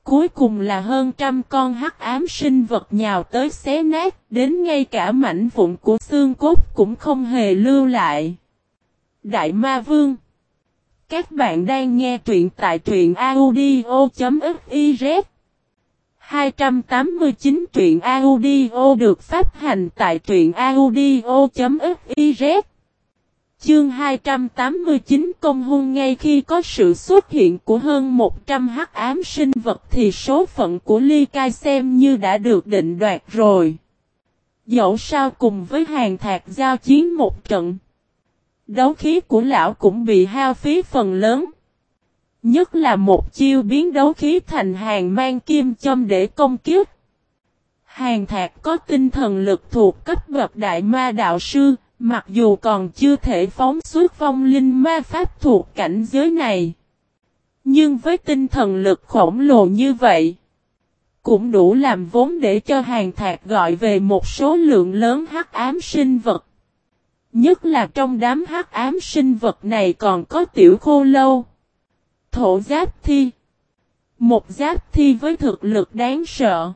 Cuối cùng là hơn trăm con hắc ám sinh vật nhào tới xé nát, đến ngay cả mảnh vụn của xương cốt cũng không hề lưu lại. Đại Ma Vương. Các bạn đang nghe truyện tại truyện audio.fiz. 289 truyện audio được phát hành tại truyện audio.fiz. Chương 289 công hung. Ngay khi có sự xuất hiện của hơn 100 hắc ám sinh vật thì số phận của Ly Kai xem như đã được định đoạt rồi. Dẫu sao cùng với Hàn Thạc giao chiến một trận, đấu khí của lão cũng bị hao phí phần lớn. Nhất là một chiêu biến đấu khí thành Hàn Mang Kim Châm để công kích. Hàn Thạc có tinh thần lực thuộc cấp bậc đại ma đạo sư, mặc dù còn chưa thể phóng xuất vong linh ma pháp thuộc cảnh giới này, nhưng với tinh thần lực khổng lồ như vậy, cũng đủ làm vốn để cho Hàn Thạc gọi về một số lượng lớn hắc ám sinh vật. Nhất là trong đám hắc ám sinh vật này còn có Tiểu Khô Lâu, Thổ Giáp Thi, một Giáp Thi với thực lực đáng sợ.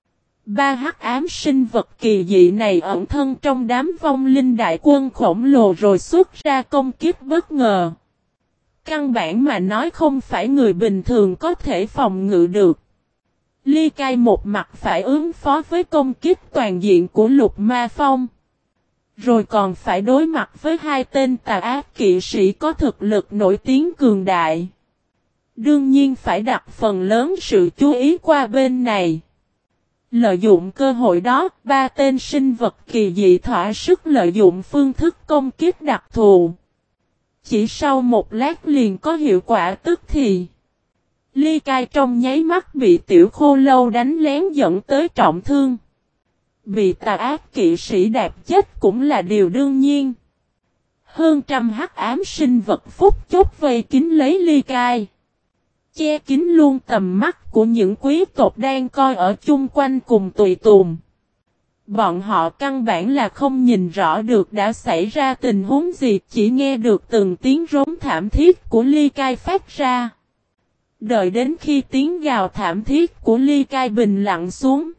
Ba hắc ám sinh vật kỳ dị này ẩn thân trong đám vong linh đại quân khổng lồ rồi xuất ra công kích bất ngờ. Căn bản mà nói không phải người bình thường có thể phòng ngự được. Ly Kai một mặt phải ứng phó với công kích toàn diện của Lục Ma Phong, rồi còn phải đối mặt với hai tên tà ác kỵ sĩ có thực lực nổi tiếng cường đại. Đương nhiên phải đặt phần lớn sự chú ý qua bên này. Lợi dụng cơ hội đó, ba tên sinh vật kỳ dị thỏa sức lợi dụng phương thức công kích đặc thù. Chỉ sau một lát liền có hiệu quả tức thì. Ly Kai trong nháy mắt bị Tiểu Khô Lâu đánh lén dẫn tới trọng thương. Bị tà ác kỵ sĩ đạp chết cũng là điều đương nhiên. Hơn trăm hắc ám sinh vật phút chốc vây kín lấy Ly Kai, che kín luôn tầm mắt của những quý tộc đang coi ở chung quanh cùng tùy tùng. Bọn họ căn bản là không nhìn rõ được đã xảy ra tình huống gì, chỉ nghe được từng tiếng rống thảm thiết của Ly Kai phát ra. Đợi đến khi tiếng gào thảm thiết của Ly Kai bình lặng xuống,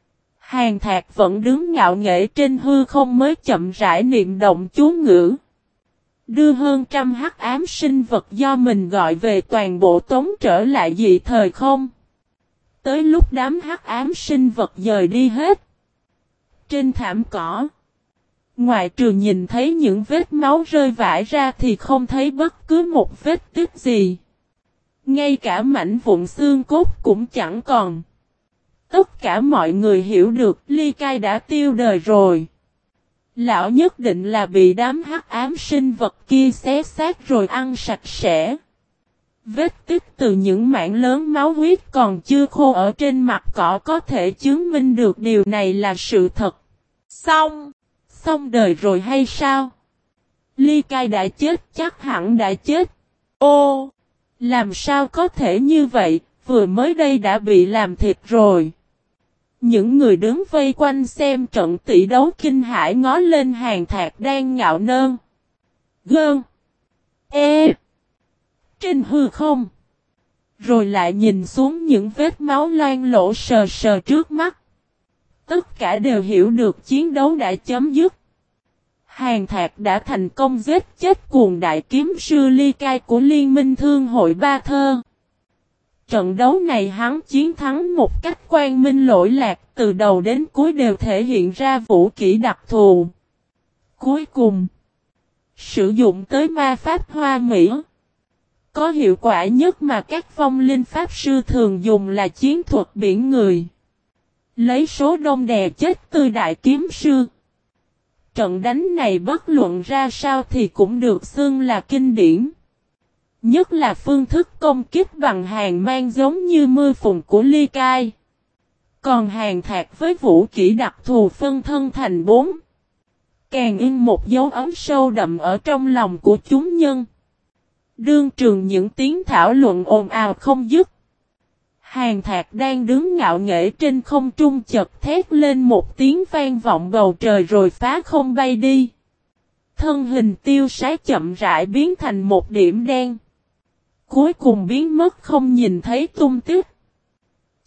Hàn Thạc vẫn đứng ngạo nghễ trên hư không mới chậm rãi niệm động chú ngữ, đưa hơn trăm hắc ám sinh vật do mình gọi về toàn bộ tống trở lại dị thời không. Tới lúc đám hắc ám sinh vật dời đi hết, trên thảm cỏ, ngoại trừ nhìn thấy những vết máu rơi vãi ra thì không thấy bất cứ một vết tích gì. Ngay cả mảnh vụn xương cốt cũng chẳng còn. Tất cả mọi người hiểu được Ly Kai đã tiêu đời rồi. Lão nhất định là bị đám hắc ám sinh vật kia xé xác rồi ăn sạch sẽ. Vết tích từ những mảng lớn máu huyết còn chưa khô ở trên mặt cỏ có thể chứng minh được điều này là sự thật. Xong đời rồi hay sao? Ly Kai đã chết, chắc hẳn đã chết. Ô, làm sao có thể như vậy, vừa mới đây đã bị làm thịt rồi. Những người đứng vây quanh xem trận tỷ đấu kinh hãi ngó lên Hàn Thạc đang ngạo nơn. Gơn. Trên hư không. Rồi lại nhìn xuống những vết máu loang lổ sờ sờ trước mắt. Tất cả đều hiểu được chiến đấu đã chấm dứt. Hàn Thạc đã thành công giết chết cuồng đại kiếm sư Ly Kai của Liên minh Thương hội Ba Thơ. Trận đấu này hắn chiến thắng một cách quang minh lỗi lạc, từ đầu đến cuối đều thể hiện ra vũ kỹ đặc thù. Cuối cùng, sử dụng tới ma pháp hoa mỹ. Có hiệu quả nhất mà các vong linh pháp sư thường dùng là chiến thuật biển người. Lấy số đông đè chết tươi đại kiếm sư. Trận đánh này bất luận ra sao thì cũng được xưng là kinh điển. Nhất là phương thức công kích bằng hàng mang giống như mưa phùn của Ly Kai. Còn Hàn Thạc với vũ kỹ đặc thù phân thân thành 4. Càng in một dấu ấn sâu đậm ở trong lòng của chúng nhân. Đương trường những tiếng thảo luận ồn ào không dứt. Hàn Thạc đang đứng ngạo nghễ trên không trung chợt thét lên một tiếng vang vọng bầu trời rồi phá không bay đi. Thân hình tiêu sái chậm rãi biến thành một điểm đen. Cuối cùng biến mất không nhìn thấy tung tích.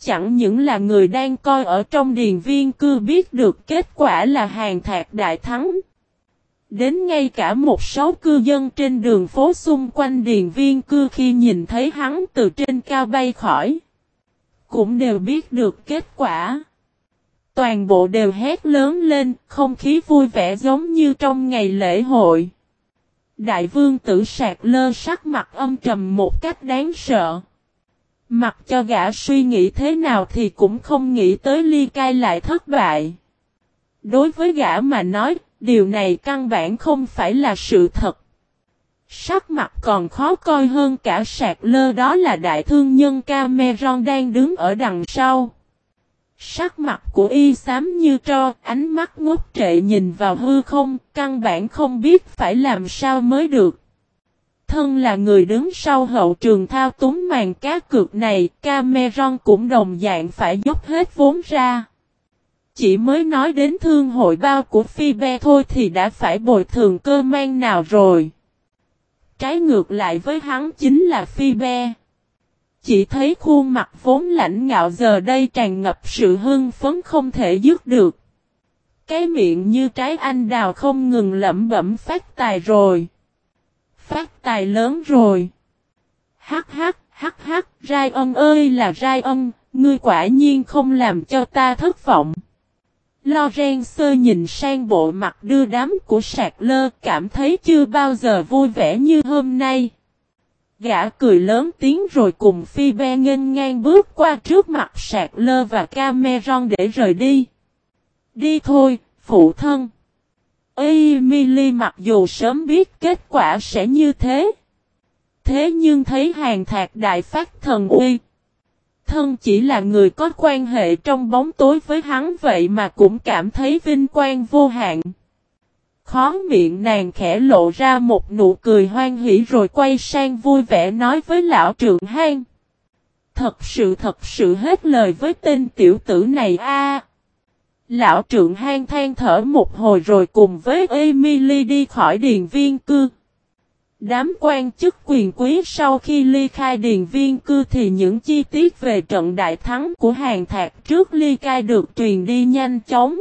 Chẳng những là người đang coi ở trong điền viên cư biết được kết quả là Hàn Thạc đại thắng. Đến ngay cả một số cư dân trên đường phố xung quanh điền viên cư khi nhìn thấy hắn từ trên cao bay khỏi, cũng đều biết được kết quả. Toàn bộ đều hét lớn lên, không khí vui vẻ giống như trong ngày lễ hội. Đại vương tử Sạc Lơ sắc mặt âm trầm một cách đáng sợ. Mặc cho gã suy nghĩ thế nào thì cũng không nghĩ tới Ly Cai lại thất bại. Đối với gã mà nói, điều này căn bản không phải là sự thật. Sắc mặt còn khó coi hơn cả Sạc Lơ đó là đại thương nhân Cameron đang đứng ở đằng sau. Sắc mặt của y xám như tro, ánh mắt ngốc trệ nhìn vào hư không, căn bản không biết phải làm sao mới được. Thân là người đứng sau hậu trường thao túng màn cá cược này, Cameron cũng đồng dạng phải dốc hết vốn ra. Chỉ mới nói đến thương hội bao của Phoebe thôi thì đã phải bồi thường cơ man nào rồi. Trái ngược lại với hắn chính là Phoebe. Chỉ thấy khuôn mặt vốn lãnh ngạo giờ đây tràn ngập sự hưng phấn không thể dứt được. Cái miệng như trái anh đào không ngừng lẩm bẩm phát tài rồi. Phát tài lớn rồi. Hắc hắc, Ryan ơi là Ryan, ngươi quả nhiên không làm cho ta thất vọng. Lorenzo nhìn sang bộ mặt đưa đám của Sạc Lơ cảm thấy chưa bao giờ vui vẻ như hôm nay. Gã cười lớn tiếng rồi cùng Phoebe nghênh ngang bước qua trước mặt Sạc Lơ và Cameron để rời đi. Đi thôi, phụ thân. Emily mặc dù sớm biết kết quả sẽ như thế. Thế nhưng thấy Hàn Thạc đại phát thần uy. Thân chỉ là người có quan hệ trong bóng tối với hắn vậy mà cũng cảm thấy vinh quang vô hạn. Khó miệng nàng khẽ lộ ra một nụ cười hoan hỉ rồi quay sang vui vẻ nói với lão Trượng Hang. Thật sự hết lời với tên tiểu tử này a. Lão Trượng Hang than thở một hồi rồi cùng với Emily đi khỏi điền viên cư. Đám quan chức quyền quý sau khi ly khai điền viên cư thì những chi tiết về trận đại thắng của Hàn Thạc trước ly khai được truyền đi nhanh chóng.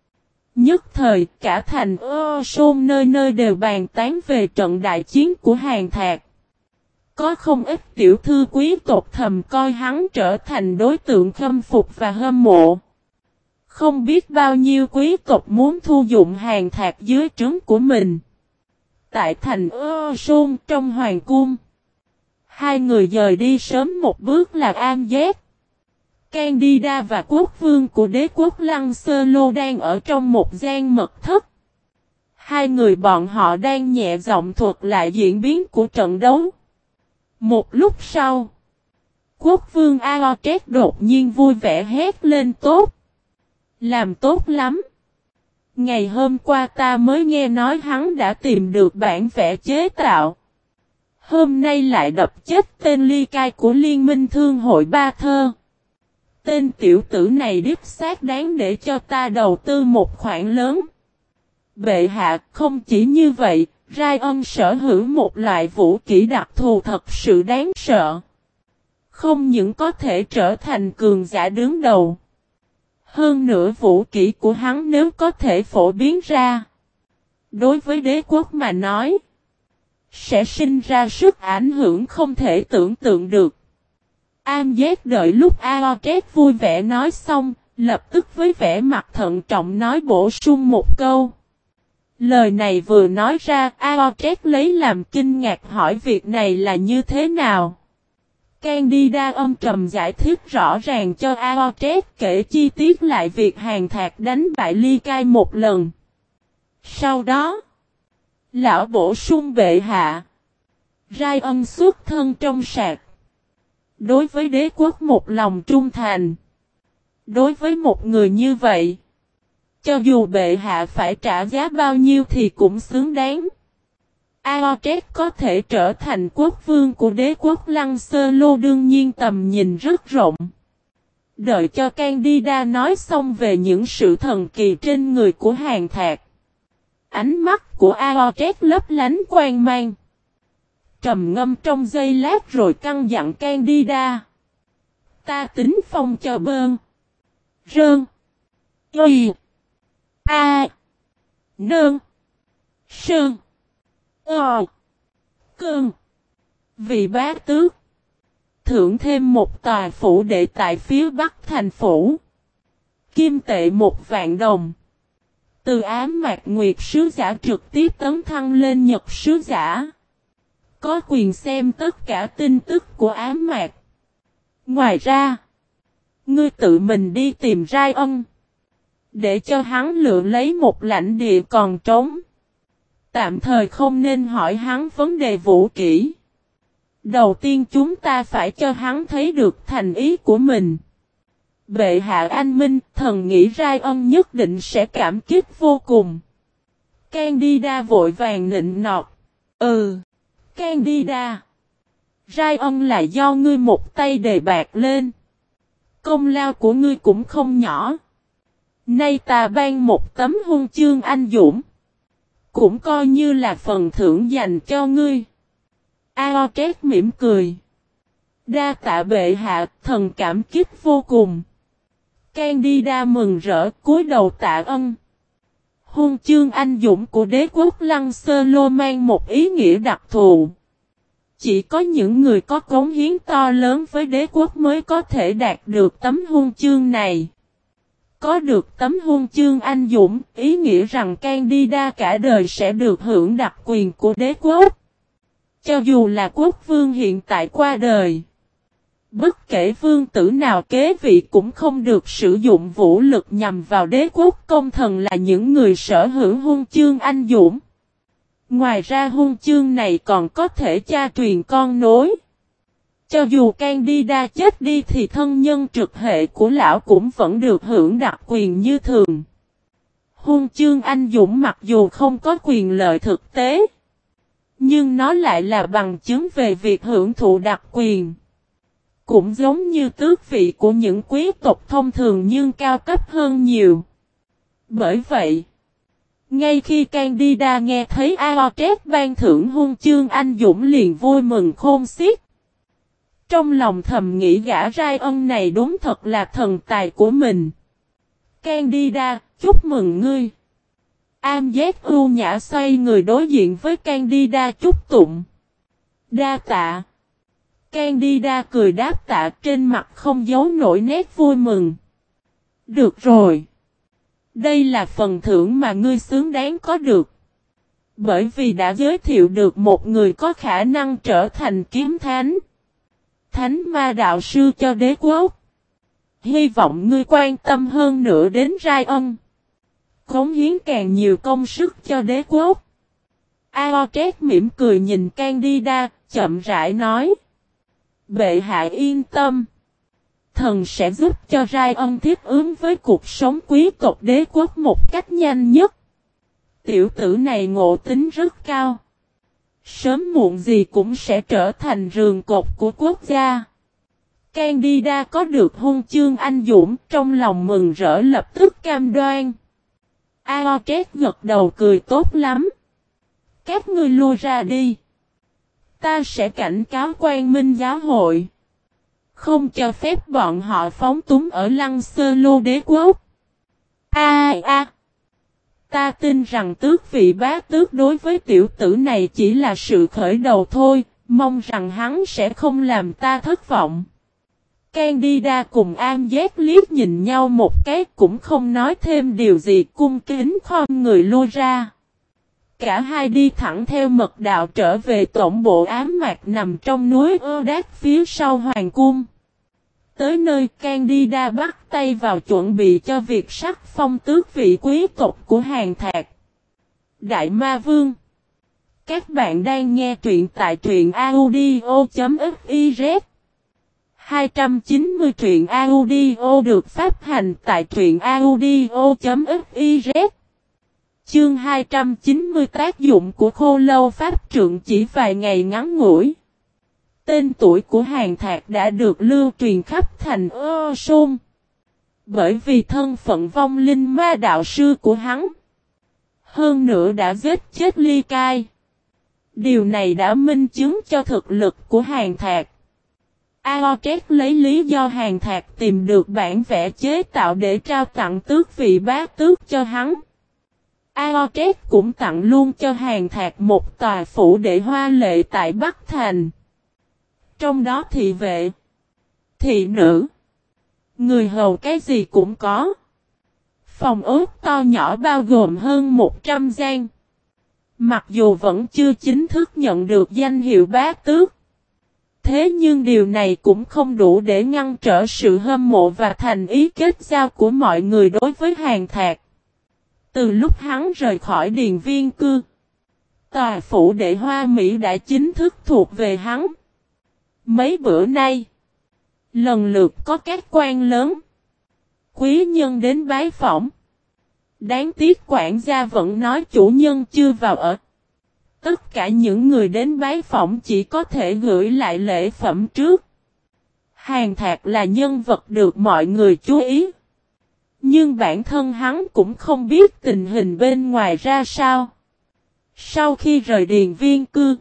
Nhất thời cả thành Sôn nơi nơi đều bàn tán về trận đại chiến của Hàn Thạc. Có không ít tiểu thư quý tộc thầm coi hắn trở thành đối tượng khâm phục và hâm mộ. Không biết bao nhiêu quý tộc muốn thu dụng Hàn Thạc dưới trướng của mình. Tại thành Sôn trong hoàng cung. Hai người dời đi sớm một bước là An Giác. Candida và quốc vương của đế quốc Lăng Sơ Lô đang ở trong một gian mật thất. Hai người bọn họ đang nhẹ giọng thuật lại diễn biến của trận đấu. Một lúc sau, quốc vương Aotet đột nhiên vui vẻ hét lên tốt. Làm tốt lắm. Ngày hôm qua ta mới nghe nói hắn đã tìm được bản vẽ chế tạo. Hôm nay lại đập chết tên ly cai của Liên minh Thương hội Ba Thơ. Tên tiểu tử này đích xác đáng để cho ta đầu tư một khoản lớn. Bệ hạ không chỉ như vậy, Ryan sở hữu một loại vũ kỹ đặc thù thật sự đáng sợ. Không những có thể trở thành cường giả đứng đầu. Hơn nữa vũ kỹ của hắn nếu có thể phổ biến ra. Đối với đế quốc mà nói, sẽ sinh ra sức ảnh hưởng không thể tưởng tượng được. An Giác đợi lúc Aotet vui vẻ nói xong, lập tức với vẻ mặt thận trọng nói bổ sung một câu. Lời này vừa nói ra, Aotet lấy làm kinh ngạc hỏi việc này là như thế nào. Candida âm trầm giải thích rõ ràng cho Aotet kể chi tiết lại việc Hàn Thạc đánh bại Ly Cai một lần. Sau đó, lão bổ sung bệ hạ. Ryan xuất thân trong sạc. Đối với đế quốc một lòng trung thành. Đối với một người như vậy, cho dù bệ hạ phải trả giá bao nhiêu thì cũng xứng đáng. Aotet có thể trở thành quốc vương của đế quốc Lăng Sơ Lô đương nhiên tầm nhìn rất rộng. Đợi cho Candida nói xong về những sự thần kỳ trên người của Hàn Thạc. Ánh mắt của Aotet lấp lánh quang mang. Trầm ngâm trong giây lát rồi căn dặn Candida. Ta tính phong cho bơn. Rơn. Y. A. Nơn. Sơn. Ờ. Cơn. Vị bá tước. Thưởng thêm một tòa phủ đệ tại phía bắc thành phủ. Kim tệ 1.000.000 đồng. Từ ám mạc nguyệt sứ giả trực tiếp tấn thăng lên nhật sứ giả. Có quyền xem tất cả tin tức của ám mạc. Ngoài ra, ngươi tự mình đi tìm Rai Ân. Để cho hắn lựa lấy một lãnh địa còn trống. Tạm thời không nên hỏi hắn vấn đề vũ kỹ. Đầu tiên chúng ta phải cho hắn thấy được thành ý của mình. Bệ hạ anh minh, thần nghĩ Rai Ân nhất định sẽ cảm kích vô cùng. Candida vội vàng nịnh nọt. Candida. Rai Ân là do ngươi một tay đề bạc lên. Công lao của ngươi cũng không nhỏ. Nay ta ban một tấm huân chương anh dũng. Cũng coi như là phần thưởng dành cho ngươi. Aotrek mỉm cười. Đa tạ bệ hạ, thần cảm kích vô cùng. Candida mừng rỡ cúi đầu tạ ân. Huân chương anh dũng của đế quốc Lăng Sơ Lô mang một ý nghĩa đặc thù. Chỉ có những người có cống hiến to lớn với đế quốc mới có thể đạt được tấm huân chương này. Có được tấm huân chương anh dũng, ý nghĩa rằng Candida cả đời sẽ được hưởng đặc quyền của đế quốc. Cho dù là quốc vương hiện tại qua đời. Bất kể vương tử nào kế vị cũng không được sử dụng vũ lực nhằm vào đế quốc, công thần là những người sở hữu huân chương anh dũng. Ngoài ra huân chương này còn có thể cha truyền con nối. Cho dù Candida chết đi thì thân nhân trực hệ của lão cũng vẫn được hưởng đặc quyền như thường. Huân chương anh dũng mặc dù không có quyền lợi thực tế, nhưng nó lại là bằng chứng về việc hưởng thụ đặc quyền. Cũng giống như tước vị của những quý tộc thông thường nhưng cao cấp hơn nhiều. Bởi vậy, ngay khi Candida nghe thấy Aotrek ban thưởng huân chương anh dũng liền vui mừng khôn xiết. Trong lòng thầm nghĩ gã Rai Ân này đúng thật là thần tài của mình. Candida, chúc mừng ngươi. Amjet ưu nhã xoay người đối diện với Candida chúc tụng. Đa tạ. Candida cười đáp tạ trên mặt không giấu nổi nét vui mừng. Được rồi. Đây là phần thưởng mà ngươi xứng đáng có được. Bởi vì đã giới thiệu được một người có khả năng trở thành kiếm thánh. Thánh ma đạo sư cho đế quốc. Hy vọng ngươi quan tâm hơn nữa đến Rai Ân. Cống hiến càng nhiều công sức cho đế quốc. Aotrek mỉm cười nhìn Candida, chậm rãi nói. Bệ hạ yên tâm. Thần sẽ giúp cho Rai Ân thiết ứng với cuộc sống quý tộc đế quốc một cách nhanh nhất. Tiểu tử này ngộ tính rất cao. Sớm muộn gì cũng sẽ trở thành rường cột của quốc gia. Candida có được huân chương anh dũng, trong lòng mừng rỡ lập tức cam đoan. Aotrek gật đầu cười tốt lắm. Các ngươi lui ra đi. Ta sẽ cảnh cáo Quang Minh giáo hội. Không cho phép bọn họ phóng túng ở Lăng Sơ Lô đế quốc. Ta tin rằng tước vị bá tước đối với tiểu tử này chỉ là sự khởi đầu thôi, mong rằng hắn sẽ không làm ta thất vọng. Candida cùng Amjet liếc nhìn nhau một cái cũng không nói thêm điều gì, cung kính khom người lui ra. Cả hai đi thẳng theo mật đạo trở về tổng bộ ám mạc nằm trong núi Đát phía sau hoàng cung. Tới nơi Candida bắt tay vào chuẩn bị cho việc sắc phong tước vị quý tộc của Hàn Thạc. Đại Ma Vương. Các bạn đang nghe truyện tại truyện audio.fiz. 290 truyện audio được phát hành tại truyện audio.fiz. Chương 290 tác dụng của khô lâu pháp trượng chỉ vài ngày ngắn ngủi. Tên tuổi của Hàn Thạc đã được lưu truyền khắp thành Sôn. Bởi vì thân phận vong linh ma đạo sư của hắn. Hơn nữa đã giết chết Ly Cai. Điều này đã minh chứng cho thực lực của Hàn Thạc. Aotrek lấy lý do Hàn Thạc tìm được bản vẽ chế tạo để trao tặng tước vị bá tước cho hắn. Aotrek cũng tặng luôn cho Hàn Thạc một tòa phủ đệ hoa lệ tại Bắc Thành. Trong đó thị vệ, thị nữ, người hầu cái gì cũng có. Phòng ốc to nhỏ bao gồm hơn 100 gian. Mặc dù vẫn chưa chính thức nhận được danh hiệu bá tước. Thế nhưng điều này cũng không đủ để ngăn trở sự hâm mộ và thành ý kết giao của mọi người đối với Hàn Thạc. Từ lúc hắn rời khỏi Điền Viên Cư, tòa phủ đệ Hoa Mỹ đã chính thức thuộc về hắn. Mấy bữa nay, lần lượt có các quan lớn, quý nhân đến bái phỏng. Đáng tiếc quản gia vẫn nói chủ nhân chưa vào ở. Tất cả những người đến bái phỏng chỉ có thể gửi lại lễ phẩm trước. Hàn Thạc là nhân vật được mọi người chú ý. Nhưng bản thân hắn cũng không biết tình hình bên ngoài ra sao. Sau khi rời Điền Viên Cư,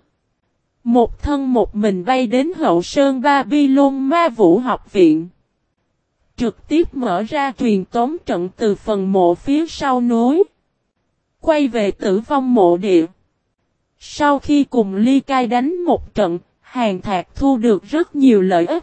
một thân một mình bay đến Hậu Sơn Babylon Ma Vũ Học Viện. Trực tiếp mở ra truyền tống trận từ phần mộ phía sau núi. Quay về Tử Vong Mộ Địa. Sau khi cùng Ly Cai đánh một trận, Hàn Thạc thu được rất nhiều lợi ích.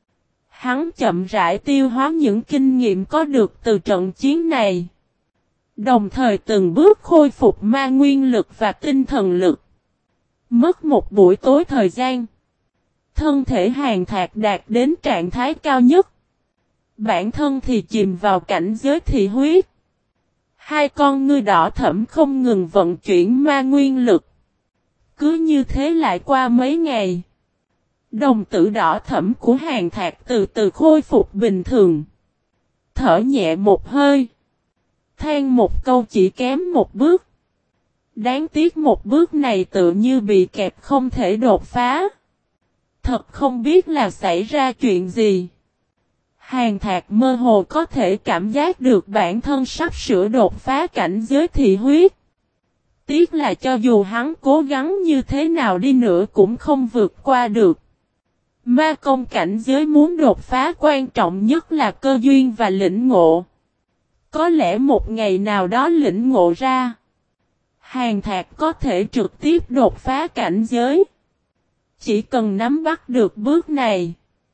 Hắn chậm rãi tiêu hóa những kinh nghiệm có được từ trận chiến này. Đồng thời từng bước khôi phục ma nguyên lực và tinh thần lực. Mất một buổi tối thời gian. Thân thể Hàn Thạc đạt đến trạng thái cao nhất. Bản thân thì chìm vào cảnh giới thị huyết. Hai con ngươi đỏ thẫm không ngừng vận chuyển ma nguyên lực. Cứ như thế lại qua mấy ngày. Đồng tử đỏ thẫm của Hàn Thạc từ từ khôi phục bình thường. Thở nhẹ một hơi. Than một câu chỉ kém một bước. Đáng tiếc một bước này tự như bị kẹp không thể đột phá. Thật không biết là xảy ra chuyện gì. Hàn Thạc mơ hồ có thể cảm giác được bản thân sắp sửa đột phá cảnh giới thị huyết. Tiếc là cho dù hắn cố gắng như thế nào đi nữa cũng không vượt qua được. Ma công cảnh giới muốn đột phá quan trọng nhất là cơ duyên và lĩnh ngộ. Có lẽ một ngày nào đó lĩnh ngộ ra, Hàn Thạc có thể trực tiếp đột phá cảnh giới. Chỉ cần nắm bắt được bước này,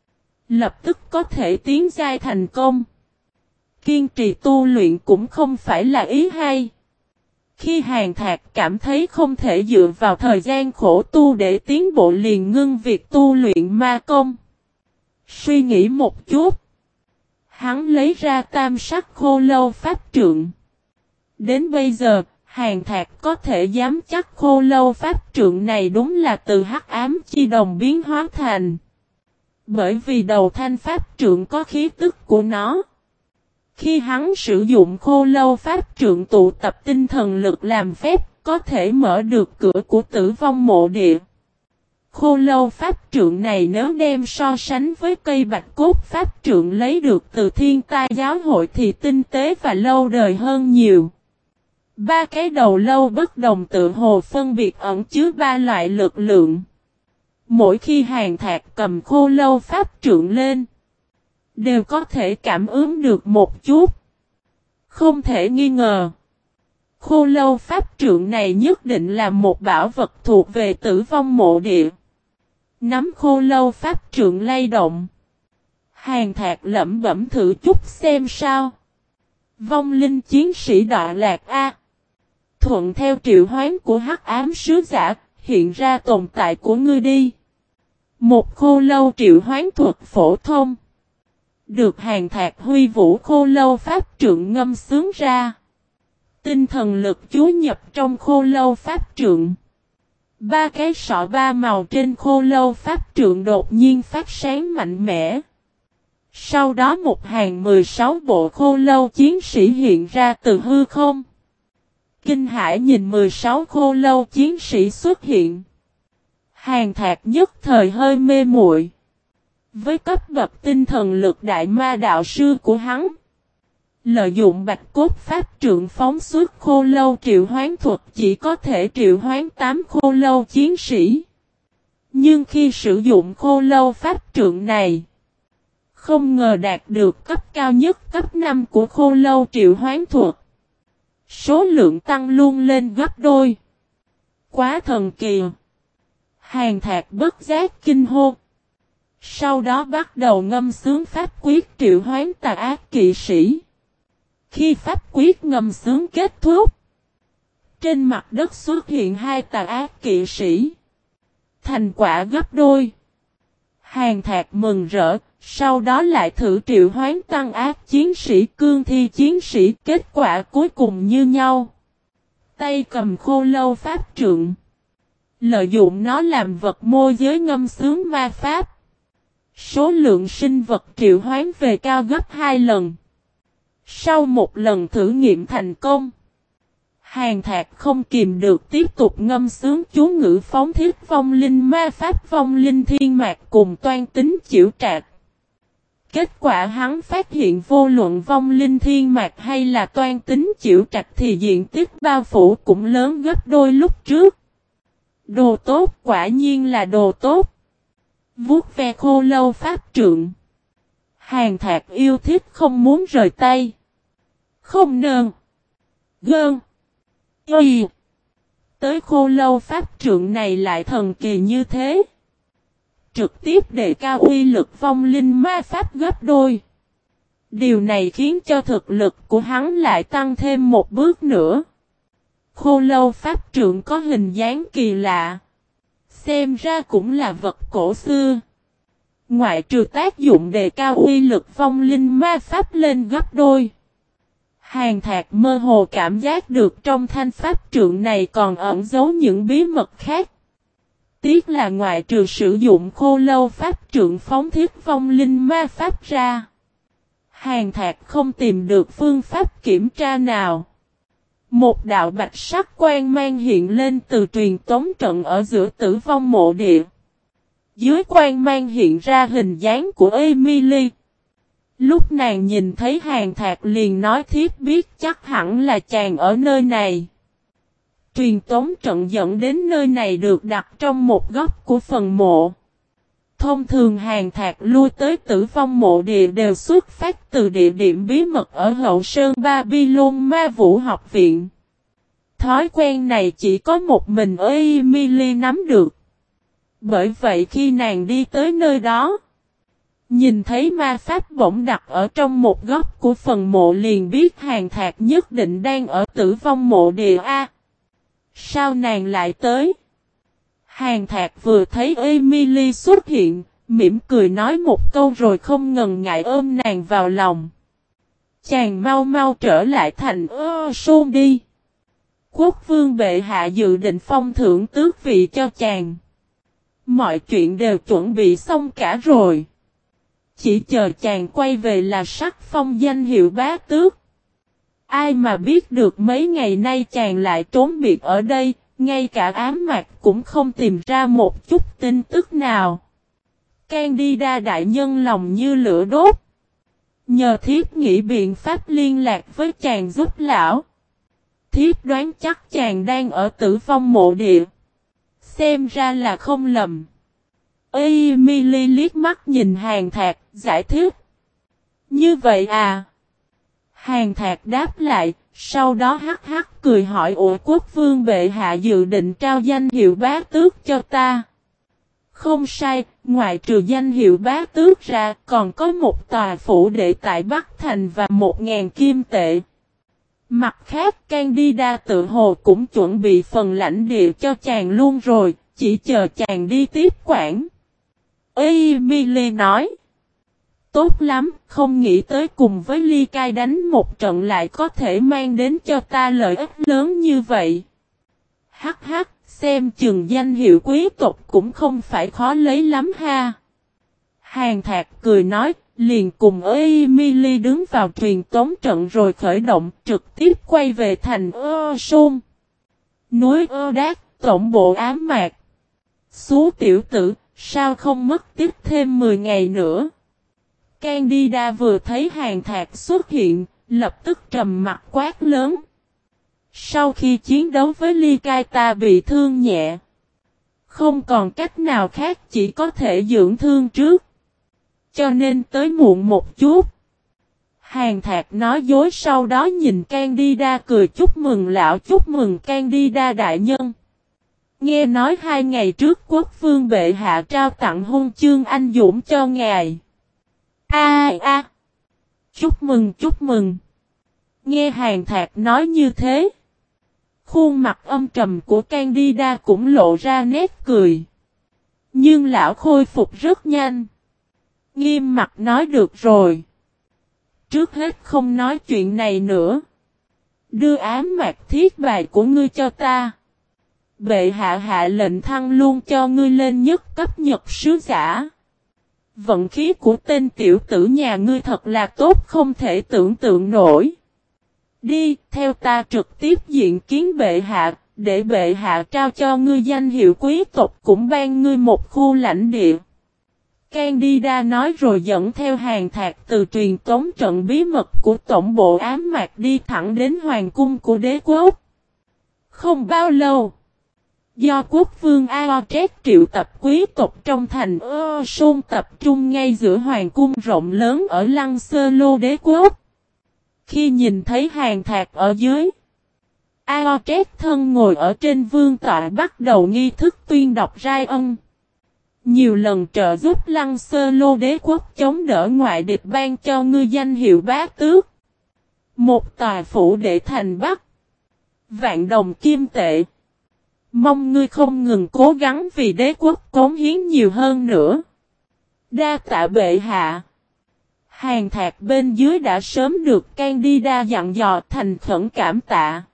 lập tức có thể tiến giai thành công. Kiên trì tu luyện cũng không phải là ý hay. Khi Hàn Thạc cảm thấy không thể dựa vào thời gian khổ tu để tiến bộ liền ngưng việc tu luyện ma công. Suy nghĩ một chút. Hắn lấy ra tam sắc khô lâu pháp trượng. Đến bây giờ, Hàn Thạc có thể dám chắc khô lâu pháp trượng này đúng là từ hắc ám chi đồng biến hóa thành. Bởi vì đầu thanh pháp trượng có khí tức của nó. Khi hắn sử dụng khô lâu pháp trượng tụ tập tinh thần lực làm phép, có thể mở được cửa của Tử Vong Mộ Địa. Khô lâu pháp trượng này nếu đem so sánh với cây bạch cốt pháp trượng lấy được từ Thiên Tai giáo hội thì tinh tế và lâu đời hơn nhiều. Ba cái đầu lâu bất đồng tự hồ phân biệt ẩn chứa ba loại lực lượng. Mỗi khi Hàn Thạc cầm khô lâu pháp trượng lên, đều có thể cảm ứng được một chút. Không thể nghi ngờ. Khô lâu pháp trượng này nhất định là một bảo vật thuộc về Tử Vong Mộ Địa. Nắm khô lâu pháp trượng lay động. Hàn Thạc lẩm bẩm thử chút xem sao. Vong linh chiến sĩ Đọa Lạc A. Thuận theo triệu hoán của hắc ám sứ giả, hiện ra tồn tại của ngươi đi. Một khô lâu triệu hoán thuật phổ thông. Được Hàn Thạc huy vũ khô lâu pháp trượng ngâm sướng ra. Tinh thần lực chú nhập trong khô lâu pháp trượng. Ba cái sọ ba màu trên khô lâu pháp trượng đột nhiên phát sáng mạnh mẽ. Sau đó một hàng 16 bộ khô lâu chiến sĩ hiện ra từ hư không. Kinh hãi nhìn 16 khô lâu chiến sĩ xuất hiện. Hàn Thạc nhất thời hơi mê muội. Với cấp bậc tinh thần lực đại ma đạo sư của hắn, lợi dụng bạch cốt pháp trượng phóng xuất khô lâu triệu hoán thuật chỉ có thể triệu hoán 8 khô lâu chiến sĩ. Nhưng khi sử dụng khô lâu pháp trượng này, không ngờ đạt được cấp cao nhất cấp 5 của khô lâu triệu hoán thuật. Số lượng tăng luôn lên gấp đôi. Quá thần kỳ. Hàn Thạc bất giác kinh hô. Sau đó bắt đầu ngâm xướng pháp quyết triệu hoán tà ác kỵ sĩ. Khi pháp quyết ngâm xướng kết thúc, trên mặt đất xuất hiện hai tà ác kỵ sĩ. Thành quả gấp đôi. Hàn Thạc mừng rỡ, sau đó lại thử triệu hoán tăng ác chiến sĩ cương thi chiến sĩ, kết quả cuối cùng như nhau. Tay cầm khô lâu pháp trượng, lợi dụng nó làm vật môi giới ngâm xướng ma pháp. Số lượng sinh vật triệu hoán về cao gấp 2 lần. Sau một lần thử nghiệm thành công, Hàn Thạc không kìm được tiếp tục ngâm xướng chú ngữ phóng thiết vong linh ma pháp vong linh thiên mạc cùng toan tính chiểu trạc. Kết quả hắn phát hiện vô luận vong linh thiên mạc hay là toan tính chiểu trạc thì diện tích bao phủ cũng lớn gấp đôi lúc trước. Đồ tốt, quả nhiên là đồ tốt. Vuốt ve khô lâu pháp trượng, Hàn Thạc yêu thích không muốn rời tay. Không nơn. Gơn. Y. Tới khô lâu pháp trượng này lại thần kỳ như thế. Trực tiếp đề cao uy lực vong linh ma pháp gấp đôi. Điều này khiến cho thực lực của hắn lại tăng thêm một bước nữa. Khô lâu pháp trượng có hình dáng kỳ lạ. Xem ra cũng là vật cổ xưa. Ngoại trừ tác dụng đề cao uy lực vong linh ma pháp lên gấp đôi, Hàn Thạc mơ hồ cảm giác được trong thanh pháp trượng này còn ẩn giấu những bí mật khác. Tiếc là ngoại trừ sử dụng khô lâu pháp trượng phóng thiết vong linh ma pháp ra, Hàn Thạc không tìm được phương pháp kiểm tra nào. Một đạo bạch sắc quang mang hiện lên từ truyền tống trận ở giữa tử vong mộ địa. Dưới quang mang hiện ra hình dáng của Emily. Lúc nàng nhìn thấy Hàn Thạc liền nói thiếp biết chắc hẳn là chàng ở nơi này. Truyền tống trận dẫn đến nơi này được đặt trong một góc của phần mộ. Thông thường Hàn Thạc lui tới tử vong mộ địa đều xuất phát từ địa điểm bí mật ở hậu sơn Babylon Ma Vũ học viện. Thói quen này chỉ có một mình Emily nắm được. Bởi vậy khi nàng đi tới nơi đó, nhìn thấy ma pháp bỗng đặt ở trong một góc của phần mộ liền biết Hàn Thạc nhất định đang ở tử vong mộ địa A. Sao nàng lại tới? Hàn Thạc vừa thấy Emily xuất hiện, mỉm cười nói một câu rồi không ngần ngại ôm nàng vào lòng. Chàng mau mau trở lại thành Sôn đi. Quốc vương bệ hạ dự định phong thưởng tước vị cho chàng. Mọi chuyện đều chuẩn bị xong cả rồi. Chỉ chờ chàng quay về là sắc phong danh hiệu bá tước. Ai mà biết được mấy ngày nay chàng lại trốn biệt ở đây, ngay cả ám mạc cũng không tìm ra một chút tin tức nào. Candida đại nhân lòng như lửa đốt. Nhờ thiếp nghĩ biện pháp liên lạc với chàng giúp lão. Thiếp đoán chắc chàng đang ở tử vong mộ địa. Xem ra là không lầm. Emily liếc mắt nhìn Hàn Thạc, giải thích. Như vậy à? Hàn Thạc đáp lại, sau đó hắc hắc cười hỏi ủa quốc vương bệ hạ dự định trao danh hiệu bá tước cho ta. Không sai, ngoại trừ danh hiệu bá tước ra, còn có một tòa phủ đệ tại Bắc Thành và 1.000 kim tệ. Mặt khác Candida tự hồ cũng chuẩn bị phần lãnh địa cho chàng luôn rồi, chỉ chờ chàng đi tiếp quản. Emily nói. Tốt lắm, không nghĩ tới cùng với Ly Cai đánh một trận lại có thể mang đến cho ta lợi ích lớn như vậy. Hắc hắc, xem chừng danh hiệu quý tộc cũng không phải khó lấy lắm ha. Hàn Thạc cười nói, liền cùng Emily đứng vào truyền tống trận rồi khởi động trực tiếp quay về thành Sôn. Núi Đát, tổng bộ ám mạc. Xú tiểu tử, sao không mất tiếp thêm 10 ngày nữa? Candida vừa thấy Hàn Thạc xuất hiện, lập tức trầm mặt quát lớn. Sau khi chiến đấu với Ly Cai ta bị thương nhẹ. Không còn cách nào khác, chỉ có thể dưỡng thương trước. Cho nên tới muộn một chút. Hàn Thạc nói dối, sau đó nhìn Candida cười, chúc mừng lão, chúc mừng Candida đại nhân. Nghe nói 2 ngày trước quốc vương bệ hạ trao tặng huân chương anh dũng cho ngài. Chúc mừng, chúc mừng. Nghe Hàn Thạc nói như thế, khuôn mặt âm trầm của Candida cũng lộ ra nét cười. Nhưng lão khôi phục rất nhanh. Nghiêm mặt nói được rồi. Trước hết không nói chuyện này nữa. Đưa ám mạc thiết bài của ngươi cho ta. Bệ hạ hạ lệnh thăng luôn cho ngươi lên nhất cấp nhật sứ giả. Vận khí của tên tiểu tử nhà ngươi thật là tốt không thể tưởng tượng nổi. Đi, theo ta trực tiếp diện kiến bệ hạ, để bệ hạ trao cho ngươi danh hiệu quý tộc, cũng ban ngươi một khu lãnh địa. Candida nói rồi dẫn theo Hàn Thạc từ truyền tống trận bí mật của tổng bộ ám mạc đi thẳng đến hoàng cung của đế quốc. Không bao lâu, do quốc vương Aotrek triệu tập quý tộc trong thành Sôn tập trung ngay giữa hoàng cung rộng lớn ở Lăng Sơ Lô đế quốc. Khi nhìn thấy Hàn Thạc ở dưới, Aotrek thân ngồi ở trên vương tọa bắt đầu nghi thức tuyên đọc Rai Ân. Nhiều lần trợ giúp Lăng Sơ Lô đế quốc chống đỡ ngoại địch, ban cho ngươi danh hiệu bá tước. Một tòa phủ đệ thành Bắc. Vạn đồng kim tệ. Mong ngươi không ngừng cố gắng vì đế quốc cống hiến nhiều hơn nữa. Đa tạ bệ hạ. Hàn Thạc bên dưới đã sớm được Candida dặn dò, thành khẩn cảm tạ.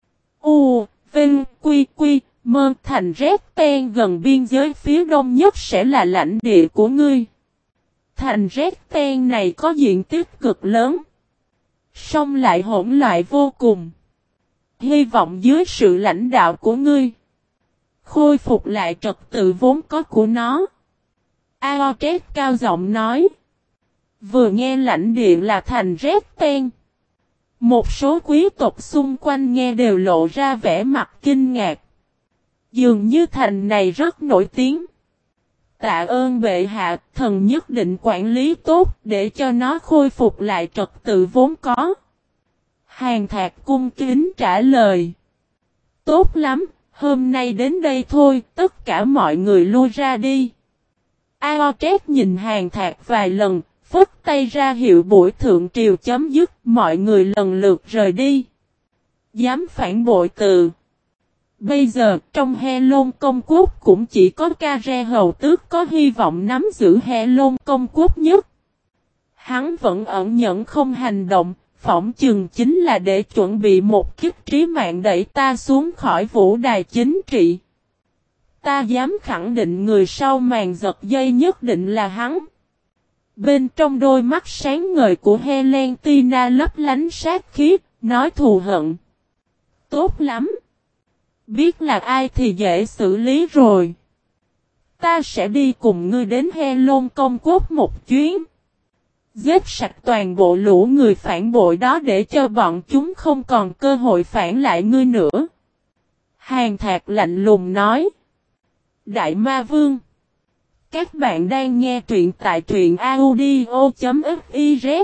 Vinh, Quy, Mơ, thành Resten gần biên giới phía đông nhất sẽ là lãnh địa của ngươi. Thành Resten này có diện tích cực lớn, song lại hỗn loạn vô cùng. Hy vọng dưới sự lãnh đạo của ngươi, khôi phục lại trật tự vốn có của nó. Aotrek cao giọng nói. Vừa nghe lãnh địa là thành Resten, một số quý tộc xung quanh nghe đều lộ ra vẻ mặt kinh ngạc. Dường như thành này rất nổi tiếng. Tạ ơn bệ hạ, thần nhất định quản lý tốt để cho nó khôi phục lại trật tự vốn có. Hàn Thạc cung kính trả lời. Tốt lắm, hôm nay đến đây thôi, tất cả mọi người lui ra đi. Aotrek nhìn Hàn Thạc vài lần, phất tay ra hiệu buổi thượng triều chấm dứt, mọi người lần lượt rời đi. Dám phản bội từ. Bây giờ, trong Helôn công quốc cũng chỉ có Kare hầu tước có hy vọng nắm giữ Helôn công quốc nhất. Hắn vẫn ẩn nhẫn không hành động, phỏng chừng chính là để chuẩn bị một kiếp trí mạng đẩy ta xuống khỏi vũ đài chính trị. Ta dám khẳng định người sau màn giật dây nhất định là hắn. Bên trong đôi mắt sáng ngời của Helentina lấp lánh sát khí, nói thù hận. Tốt lắm. Biết là ai thì dễ xử lý rồi. Ta sẽ đi cùng ngươi đến Helôn công quốc một chuyến. Giết sạch toàn bộ lũ người phản bội đó để cho bọn chúng không còn cơ hội phản lại ngươi nữa. Hàn Thạc lạnh lùng nói. Đại Ma Vương. Các bạn đang nghe truyện tại truyện audio.fiz.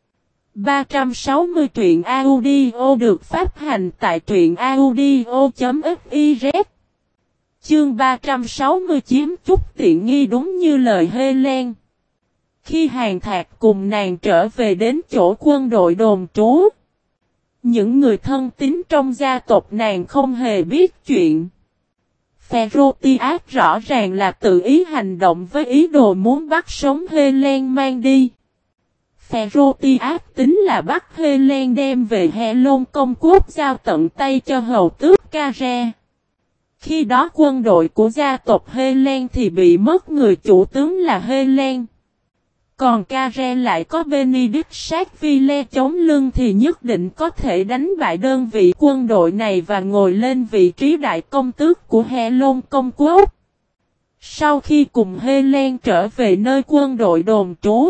360 truyện audio được phát hành tại truyện audio.fiz. Chương 360 chiếm chút tiện nghi đúng như lời Helen. Khi Hàn Thạc cùng nàng trở về đến chỗ quân đội đồn trú, những người thân tín trong gia tộc nàng không hề biết chuyện. Pherotias rõ ràng là tự ý hành động với ý đồ muốn bắt sống Helen mang đi. Pherotias tính là bắt Helen đem về Helôn công quốc giao tận tay cho hầu tước Kare. Khi đó quân đội của gia tộc Helen thì bị mất người chủ tướng là Helen. Còn Kare lại có Benedict Sackville chống lưng thì nhất định có thể đánh bại đơn vị quân đội này và ngồi lên vị trí đại công tước của Helôn công quốc. Sau khi cùng Helen trở về nơi quân đội đồn trú,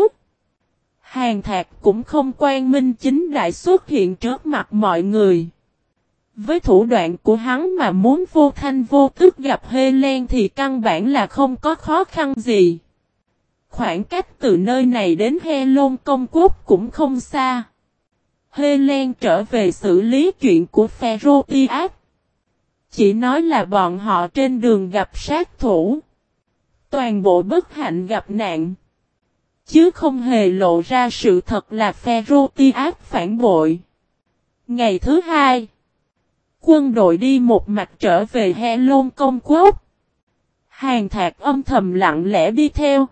Hàn Thạc cũng không quang minh chính đại xuất hiện trước mặt mọi người. Với thủ đoạn của hắn mà muốn vô thanh vô tức gặp Helen thì căn bản là không có khó khăn gì. Khoảng cách từ nơi này đến Helôn Công Quốc cũng không xa. Helen trở về xử lý chuyện của Pherotias. Chỉ nói là bọn họ trên đường gặp sát thủ. Toàn bộ bất hạnh gặp nạn. Chứ không hề lộ ra sự thật là Pherotias phản bội. Ngày thứ hai, quân đội đi một mạch trở về Helôn Công Quốc. Hàn Thạc âm thầm lặng lẽ đi theo.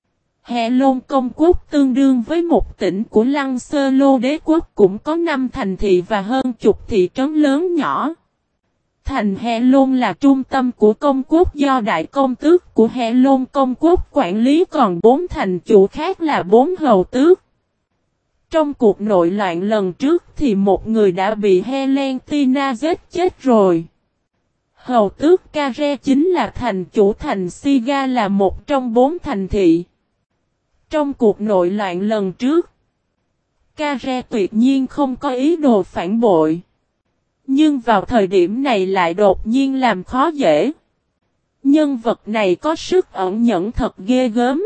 Helôn Công Quốc tương đương với một tỉnh của Lăng Sơ Lô Đế Quốc, cũng có 5 thành thị và hơn chục thị trấn lớn nhỏ. Thành Helôn là trung tâm của công quốc do đại công tước của Helôn Công Quốc quản lý, còn 4 thành chủ khác là 4 hầu tước. Trong cuộc nội loạn lần trước thì một người đã bị Helentina giết chết rồi. Hầu tước Kare chính là thành chủ thành Siga, là một trong 4 thành thị. Trong cuộc nội loạn lần trước, Kare tuyệt nhiên không có ý đồ phản bội. Nhưng vào thời điểm này lại đột nhiên làm khó dễ. Nhân vật này có sức ẩn nhẫn thật ghê gớm.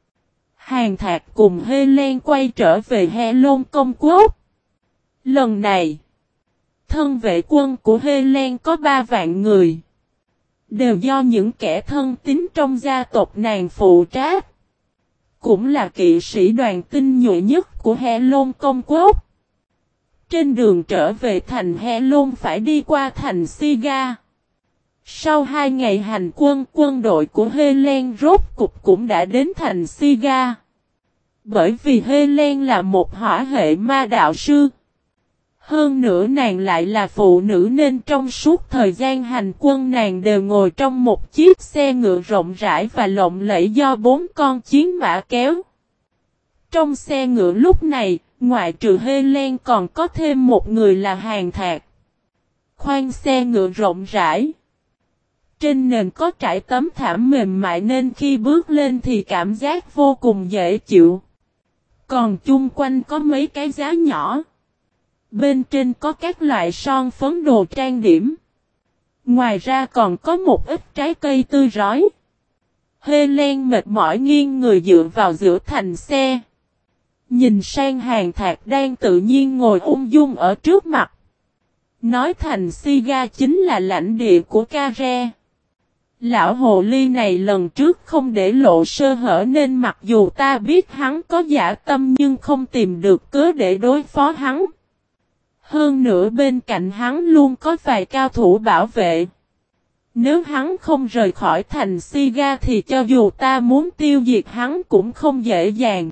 Hàn Thạc cùng Helen quay trở về Helôn Công Quốc. Lần này, thân vệ quân của Helen có 3 vạn người. Đều do những kẻ thân tín trong gia tộc nàng phụ trách. Cũng là kỵ sĩ đoàn tinh nhuệ nhất của Helôn Công Quốc. Trên đường trở về thành Helôn phải đi qua thành Siga. Sau 2 ngày hành quân, quân đội của Helen rốt cục cũng đã đến thành Siga. Bởi vì Helen là một hỏa hệ ma đạo sư. Hơn nữa nàng lại là phụ nữ nên trong suốt thời gian hành quân nàng đều ngồi trong một chiếc xe ngựa rộng rãi và lộng lẫy do 4 con chiến mã kéo. Trong xe ngựa lúc này, ngoại trừ Helen còn có thêm một người là Hàn Thạc. Khoang xe ngựa rộng rãi. Trên nền có trải tấm thảm mềm mại nên khi bước lên thì cảm giác vô cùng dễ chịu. Còn chung quanh có mấy cái giá nhỏ. Bên trên có các loại son phấn đồ trang điểm. Ngoài ra còn có một ít trái cây tươi rói. Helen mệt mỏi nghiêng người dựa vào giữa thành xe. Nhìn sang Hàn Thạc đang tự nhiên ngồi ung dung ở trước mặt. Nói thành Siga chính là lãnh địa của Kare. Lão hồ ly này lần trước không để lộ sơ hở nên mặc dù ta biết hắn có dã tâm nhưng không tìm được cớ để đối phó hắn. Hơn nữa bên cạnh hắn luôn có vài cao thủ bảo vệ. Nếu hắn không rời khỏi thành Siga thì cho dù ta muốn tiêu diệt hắn cũng không dễ dàng.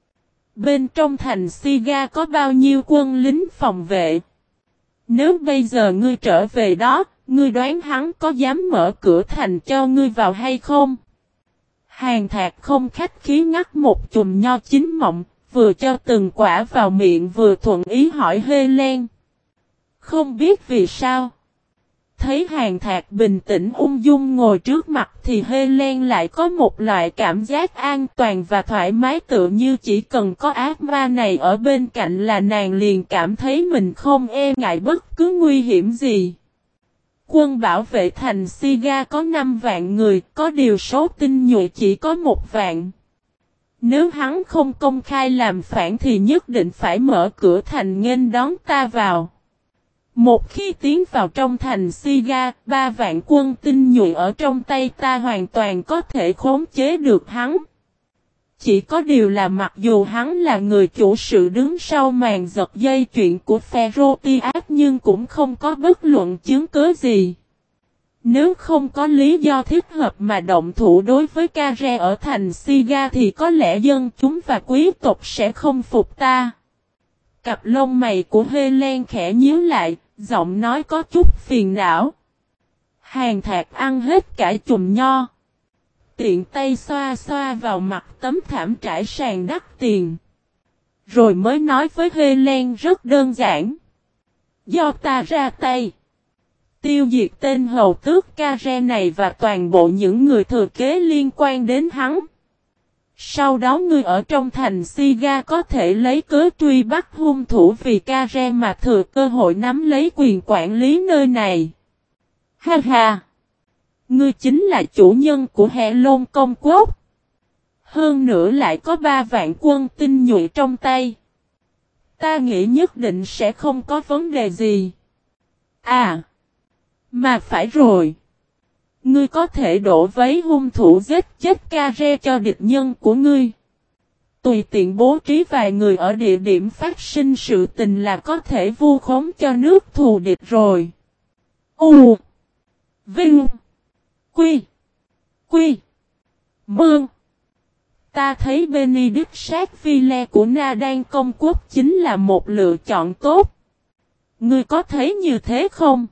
Bên trong thành Siga có bao nhiêu quân lính phòng vệ? Nếu bây giờ ngươi trở về đó, ngươi đoán hắn có dám mở cửa thành cho ngươi vào hay không? Hàn Thạc không khách khí ngắt một chùm nho chín mọng, vừa cho từng quả vào miệng vừa thuận ý hỏi Helen. Không biết vì sao. Thấy Hàn Thạc bình tĩnh ung dung ngồi trước mặt thì Helen lại có một loại cảm giác an toàn và thoải mái, tựa như chỉ cần có ác ma này ở bên cạnh là nàng liền cảm thấy mình không e ngại bất cứ nguy hiểm gì. Quân bảo vệ thành Siga có 5 vạn người, có điều số tinh nhuệ chỉ có 1 vạn. Nếu hắn không công khai làm phản thì nhất định phải mở cửa thành nghênh đón ta vào. Một khi tiến vào trong thành Siga, 3 vạn quân tinh nhuệ ở trong tay ta hoàn toàn có thể khống chế được hắn. Chỉ có điều là mặc dù hắn là người chủ sự đứng sau màn giật dây chuyện của Pherotias nhưng cũng không có bất luận chứng cứ gì. Nếu không có lý do thích hợp mà động thủ đối với Kare ở thành Siga thì có lẽ dân chúng và quý tộc sẽ không phục ta. Cặp lông mày của Helen khẽ nhíu lại, giọng nói có chút phiền não. Hàn Thạc ăn hết cả chùm nho. Tiện tay xoa xoa vào mặt tấm thảm trải sàn đắt tiền. Rồi mới nói với Helen rất đơn giản. Do ta ra tay. Tiêu diệt tên hầu tước Kare này và toàn bộ những người thừa kế liên quan đến hắn. Sau đó ngươi ở trong thành Siga có thể lấy cớ truy bắt hung thủ vì Kare mà thừa cơ hội nắm lấy quyền quản lý nơi này. Ha ha! Ngươi chính là chủ nhân của Hệ Lôn Công Quốc. Hơn nữa lại có 3 vạn quân tinh nhuệ trong tay. Ta nghĩ nhất định sẽ không có vấn đề gì. À! Mà phải rồi. Ngươi có thể đổ vấy hung thủ giết chết Kare cho địch nhân của ngươi. Tùy tiện bố trí vài người ở địa điểm phát sinh sự tình là có thể vu khống cho nước thù địch rồi. U Vinh Quy Quy Mương. Ta thấy Benedict sát Ville của Na Đan Công Quốc chính là một lựa chọn tốt. Ngươi có thấy như thế không?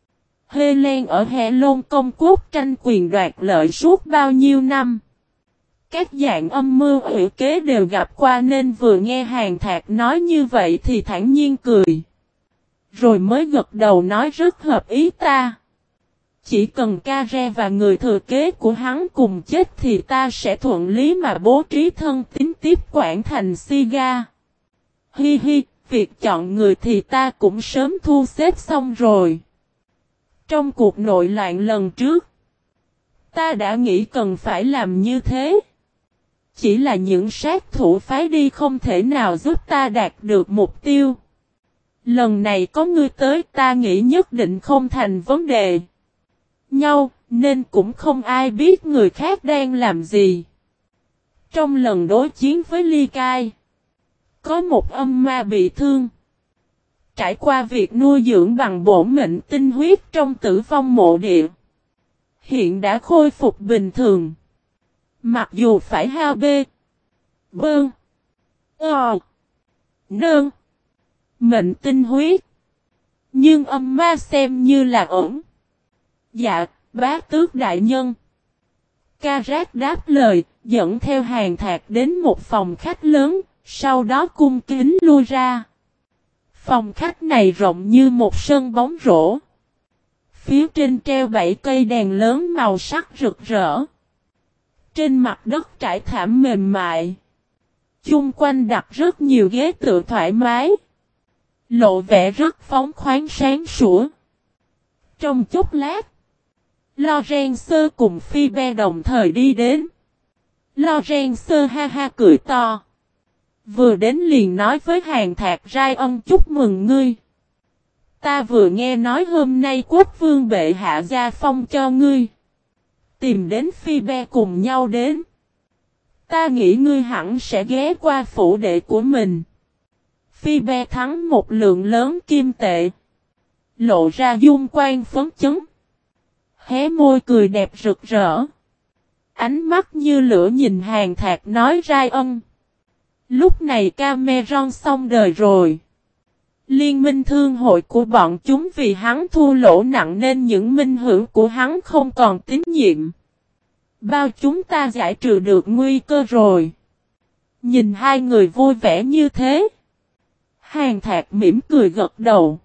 Helen ở Hệ Lôn Công Quốc tranh quyền đoạt lợi suốt bao nhiêu năm. Các dạng âm mưu ủy kế đều gặp qua nên vừa nghe Hàn Thạc nói như vậy thì thản nhiên cười. Rồi mới gật đầu nói rất hợp ý ta. Chỉ cần Kare và người thừa kế của hắn cùng chết thì ta sẽ thuận lý mà bố trí thân tín tiếp quản thành Siga. Hi hi, việc chọn người thì ta cũng sớm thu xếp xong rồi. Trong cuộc nội loạn lần trước, ta đã nghĩ cần phải làm như thế. Chỉ là những sát thủ phái đi không thể nào giúp ta đạt được mục tiêu. Lần này có ngươi tới ta nghĩ nhất định không thành vấn đề. Nhau, nên cũng không ai biết người khác đang làm gì. Trong lần đối chiến với Ly Cai, có một âm ma bị thương. Trải qua việc nuôi dưỡng bằng bổn mệnh tinh huyết trong tử vong mộ địa. Hiện đã khôi phục bình thường. Mặc dù phải hao bê, bơn, nơn, mệnh tinh huyết. Nhưng âm ma xem như là ổn. Dạ, bá tước đại nhân. Karat đáp lời, dẫn theo Hàn Thạc đến một phòng khách lớn, sau đó cung kính lui ra. Phòng khách này rộng như một sân bóng rổ. Phía trên treo 7 cây đèn lớn màu sắc rực rỡ. Trên mặt đất trải thảm mềm mại. Chung quanh đặt rất nhiều ghế tựa thoải mái. Lộ vẻ rất phóng khoáng sáng sủa. Trong chốc lát, Lorenzo cùng Phoebe đồng thời đi đến. Lorenzo ha ha cười to. Vừa đến liền nói với Hàn Thạc Ryan chúc mừng ngươi. Ta vừa nghe nói hôm nay quốc vương bệ hạ gia phong cho ngươi. Tìm đến Phoebe cùng nhau đến. Ta nghĩ ngươi hẳn sẽ ghé qua phủ đệ của mình. Phoebe thắng một lượng lớn kim tệ. Lộ ra dung quan phấn chấn. Hé môi cười đẹp rực rỡ. Ánh mắt như lửa nhìn Hàn Thạc nói Ryan. Lúc này Cameron xong đời rồi. Liên minh thương hội của bọn chúng vì hắn thua lỗ nặng nên những minh hữu của hắn không còn tín nhiệm. Bao chúng ta giải trừ được nguy cơ rồi. Nhìn hai người vui vẻ như thế. Hàn Thạc mỉm cười gật đầu.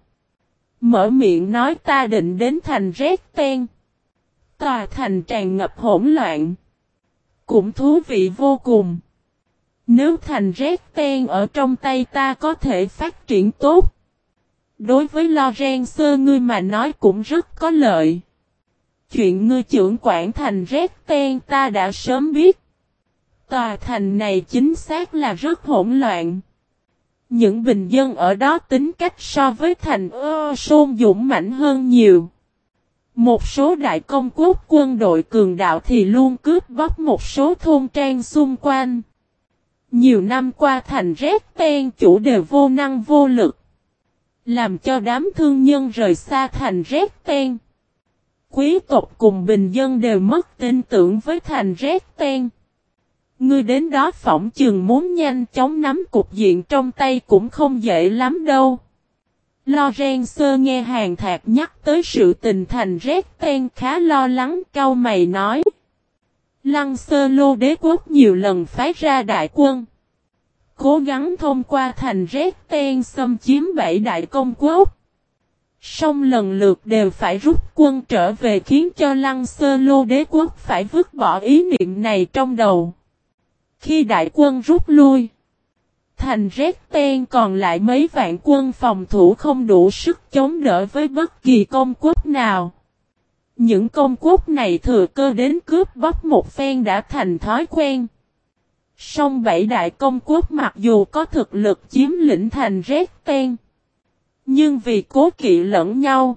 Mở miệng nói ta định đến thành Resten. Tòa thành tràn ngập hỗn loạn. Cũng thú vị vô cùng. Nếu thành Resten ở trong tay ta có thể phát triển tốt. Đối với Lorenzo ngươi mà nói cũng rất có lợi. Chuyện ngươi trưởng quản thành Resten ta đã sớm biết. Tòa thành này chính xác là rất hỗn loạn. Những bình dân ở đó tính cách so với thành Sôn dũng mãnh hơn nhiều. Một số đại công quốc quân đội cường đạo thì luôn cướp bóc một số thôn trang xung quanh. Nhiều năm qua thành Resten chủ đều vô năng vô lực. Làm cho đám thương nhân rời xa thành Resten. Quý tộc cùng bình dân đều mất tin tưởng với thành Resten. Ngươi đến đó phỏng chừng muốn nhanh chóng nắm cục diện trong tay cũng không dễ lắm đâu. Lorenzo nghe Hàn Thạc nhắc tới sự tình thành Resten khá lo lắng cau mày nói. Lăng Sơ Lô đế quốc nhiều lần phái ra đại quân. Cố gắng thông qua thành Resten xâm chiếm 7 đại công quốc. Song lần lượt đều phải rút quân trở về khiến cho Lăng Sơ Lô đế quốc phải vứt bỏ ý niệm này trong đầu. Khi đại quân rút lui, thành Resten còn lại mấy vạn quân phòng thủ không đủ sức chống đỡ với bất kỳ công quốc nào. Những công quốc này thừa cơ đến cướp bóc một phen đã thành thói quen. Song bảy đại công quốc mặc dù có thực lực chiếm lĩnh thành Resten, nhưng vì cố kỵ lẫn nhau,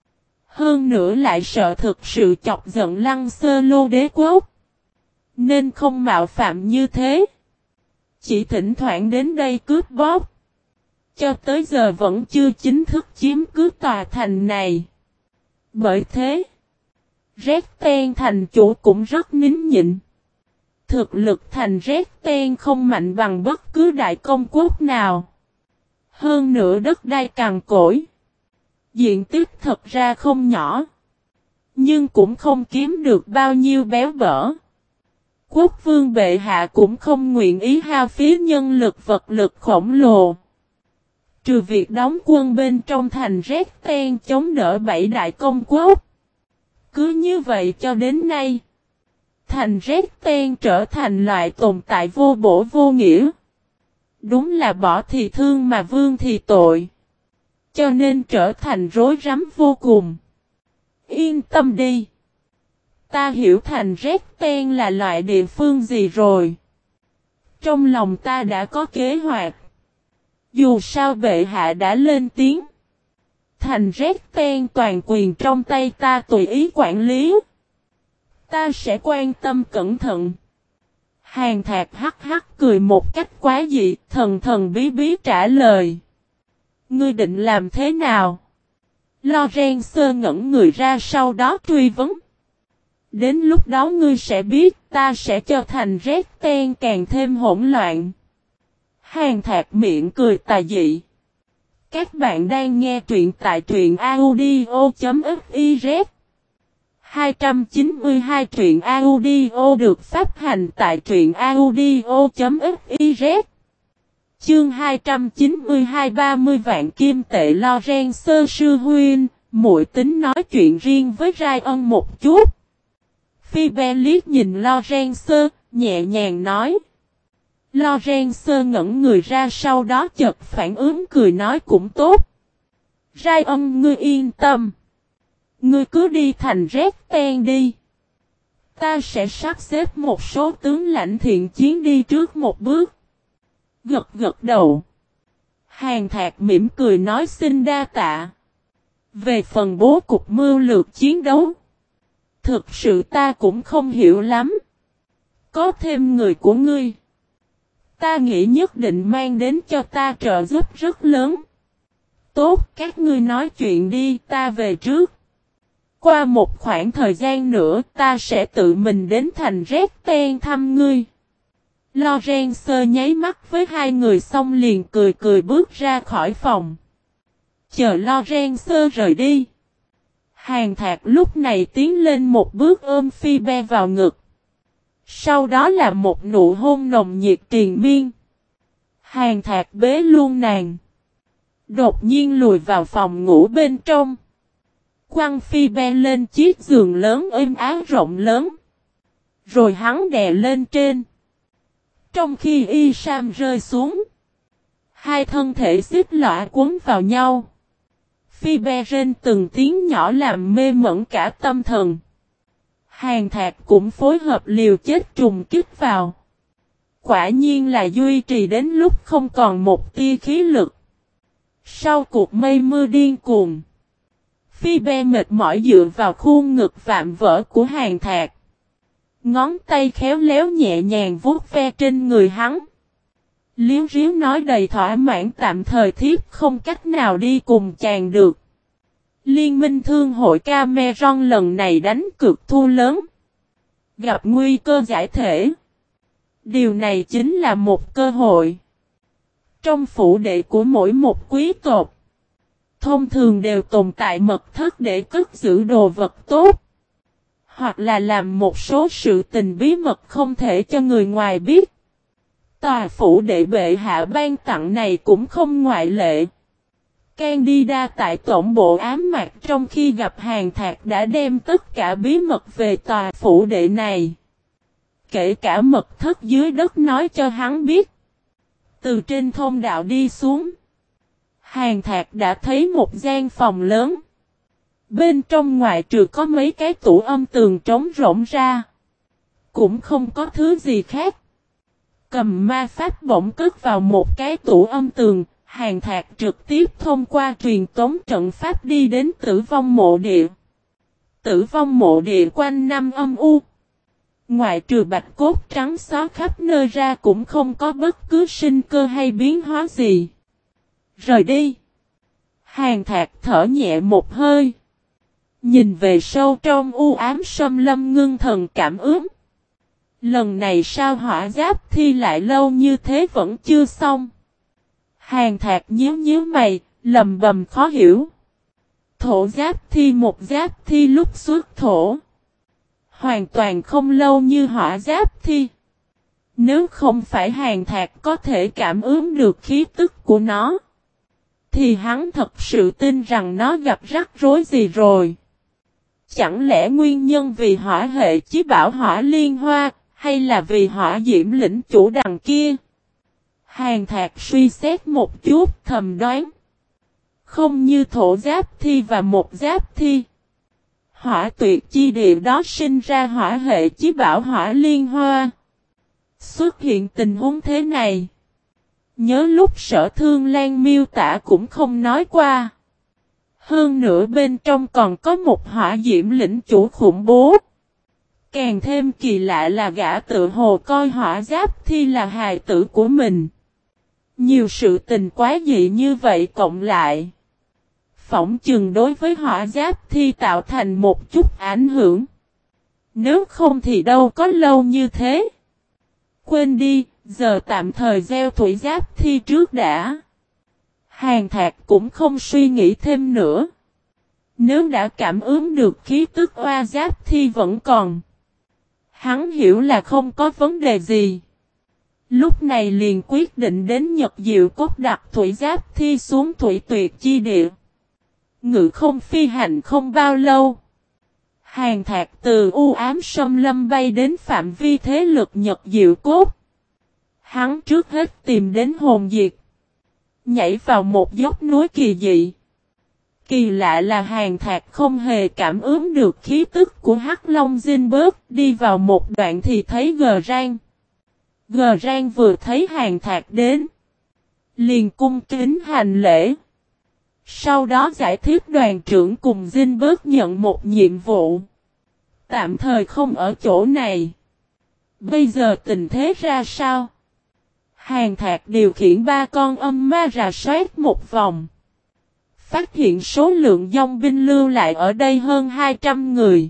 hơn nữa lại sợ thực sự chọc giận Lăng Sơ Lô đế quốc, nên không mạo phạm như thế. Chỉ thỉnh thoảng đến đây cướp bóc. Cho tới giờ vẫn chưa chính thức chiếm cứ tòa thành này. Bởi thế, Resten thành chủ cũng rất nín nhịn. Thực lực thành Resten không mạnh bằng bất cứ đại công quốc nào. Hơn nữa đất đai cằn cỗi. Diện tích thật ra không nhỏ. Nhưng cũng không kiếm được bao nhiêu béo bở. Quốc vương bệ hạ cũng không nguyện ý hao phí nhân lực vật lực khổng lồ. Trừ việc đóng quân bên trong thành Resten chống đỡ bảy đại công quốc. Cứ như vậy cho đến nay, thành Resten trở thành loại tồn tại vô bổ vô nghĩa. Đúng là bỏ thì thương mà vương thì tội. Cho nên trở thành rối rắm vô cùng. Yên tâm đi. Ta hiểu thành Resten là loại địa phương gì rồi. Trong lòng ta đã có kế hoạch. Dù sao bệ hạ đã lên tiếng. Thành Resten toàn quyền trong tay ta tùy ý quản lý. Ta sẽ quan tâm cẩn thận. Hàn Thạc hắc hắc cười một cách quá dị, thần thần bí bí trả lời. Ngươi định làm thế nào? Lorenzo ngẩn người ra sau đó truy vấn. Đến lúc đó ngươi sẽ biết, ta sẽ cho thành Resten càng thêm hỗn loạn. Hàn Thạc miệng cười tà dị. Các bạn đang nghe truyện tại truyện audio.fiz 292 truyện audio được phát hành tại truyện audio.fiz. Chương 292 30 vạn kim tệ. Lorenzo sư huynh, muội tính nói chuyện riêng với Ryan một chút. Phoebe liếc nhìn Lorenzo, nhẹ nhàng nói. Lorenzo ngẩn người ra sau đó chợt phản ứng cười nói cũng tốt. Ryan ngươi yên tâm. Ngươi cứ đi thành Resten đi. Ta sẽ sắp xếp một số tướng lãnh thiện chiến đi trước một bước. Gật gật đầu. Hàn Thạc mỉm cười nói xin đa tạ. Về phần bố cục mưu lược chiến đấu, thực sự ta cũng không hiểu lắm. Có thêm người của ngươi, ta nghĩ nhất định mang đến cho ta trợ giúp rất lớn. Tốt, các ngươi nói chuyện đi, ta về trước. Qua một khoảng thời gian nữa, ta sẽ tự mình đến thành Resten thăm ngươi. Lorenzo nháy mắt với hai người xong liền cười cười bước ra khỏi phòng. Chờ Lorenzo rời đi. Hàn Thạc lúc này tiến lên một bước ôm Phoebe vào ngực. Sau đó là một nụ hôn nồng nhiệt triền miên. Hàn Thạc bế luôn nàng. Đột nhiên lùi vào phòng ngủ bên trong. Quăng Phoebe lên chiếc giường lớn êm ái rộng lớn. Rồi hắn đè lên trên. Trong khi y sam rơi xuống, hai thân thể xích lõa cuốn vào nhau. Phoebe rên từng tiếng nhỏ làm mê mẩn cả tâm thần. Hàn Thạc cũng phối hợp liều chết trùng kích vào. Quả nhiên là duy trì đến lúc không còn một tia khí lực. Sau cuộc mây mưa điên cuồng, Phoebe mệt mỏi dựa vào khuôn ngực vạm vỡ của Hàn Thạc. Ngón tay khéo léo nhẹ nhàng vuốt ve trên người hắn. Liếu riếu nói đầy thỏa mãn tạm thời thiếp không cách nào đi cùng chàng được. Liên minh thương hội Cameron lần này đánh cược thua lớn. Gặp nguy cơ giải thể. Điều này chính là một cơ hội. Trong phủ đệ của mỗi một quý tộc, thông thường đều tồn tại mật thất để cất giữ đồ vật tốt. Hoặc là làm một số sự tình bí mật không thể cho người ngoài biết. Tòa phủ đệ bệ hạ ban tặng này cũng không ngoại lệ. Candida tại tổng bộ ám mạc trong khi gặp Hàn Thạc đã đem tất cả bí mật về tòa phủ đệ này. kể cả mật thất dưới đất nói cho hắn biết. Từ trên thông đạo đi xuống, Hàn Thạc đã thấy một gian phòng lớn. Bên trong ngoại trừ có mấy cái tủ âm tường trống rỗng ra, cũng không có thứ gì khác. Cầm ma pháp bổng cất vào một cái tủ âm tường, Hàn Thạc trực tiếp thông qua truyền tống trận pháp đi đến Tử Vong Mộ Địa. Tử Vong Mộ Địa quanh năm âm u. Ngoại trừ bạch cốt trắng xóa khắp nơi ra cũng không có bất cứ sinh cơ hay biến hóa gì. Rời đi. Hàn Thạc thở nhẹ một hơi. Nhìn về sâu trong u ám xâm lâm ngưng thần cảm ứng. Lần này sao hỏa giáp thi lại lâu như thế vẫn chưa xong. Hàn Thạc nhíu mày, lầm bầm khó hiểu. Thổ giáp thi một giáp thi lúc xuất thổ. Hoàn toàn không lâu như hỏa giáp thi. Nếu không phải Hàn Thạc có thể cảm ứng được khí tức của nó, thì hắn thật sự tin rằng nó gặp rắc rối gì rồi. Chẳng lẽ nguyên nhân vì hỏa hệ chí bảo hỏa liên hoa, hay là vì hỏa diễm lĩnh chủ đằng kia? Hàn Thạc suy xét một chút thầm đoán. Không như thổ giáp thi và một giáp thi. Hỏa tuyệt chi địa đó sinh ra hỏa hệ chí bảo hỏa liên hoa. Xuất hiện tình huống thế này. Nhớ lúc Sở Thương Lan miêu tả cũng không nói qua. Hơn nữa bên trong còn có một hỏa diễm lĩnh chủ khủng bố. Càng thêm kỳ lạ là gã tự hồ coi hỏa giáp thi là hài tử của mình. Nhiều sự tình quá dị như vậy cộng lại. Phỏng chừng đối với hỏa giáp thi tạo thành một chút ảnh hưởng. Nếu không thì đâu có lâu như thế. Quên đi, giờ tạm thời gieo thủy giáp thi trước đã. Hàn Thạc cũng không suy nghĩ thêm nữa. Nếu đã cảm ứng được khí tức oa giáp thi vẫn còn. Hắn hiểu là không có vấn đề gì. Lúc này liền quyết định đến Nhật Diệu Cốt đặt thủy giáp thi xuống thủy tuyệt chi địa. Ngự không phi hành không bao lâu. Hàn Thạc từ u ám xâm lâm bay đến phạm vi thế lực Nhật Diệu Cốt. Hắn trước hết tìm đến hồn diệt. Nhảy vào một dốc núi kỳ dị. Kỳ lạ là Hàn Thạc không hề cảm ứng được khí tức của Hắc Long Zinberg. Đi vào một đoạn thì thấy Gờ Rang. Gờ Rang vừa thấy Hàn Thạc đến, liền cung kính hành lễ. Sau đó giải thích đoàn trưởng cùng Zinberg nhận một nhiệm vụ. Tạm thời không ở chỗ này. Bây giờ tình thế ra sao? Hàn Thạc điều khiển 3 con âm ma rà soát một vòng. Phát hiện số lượng dòng binh lưu lại ở đây hơn 200 người.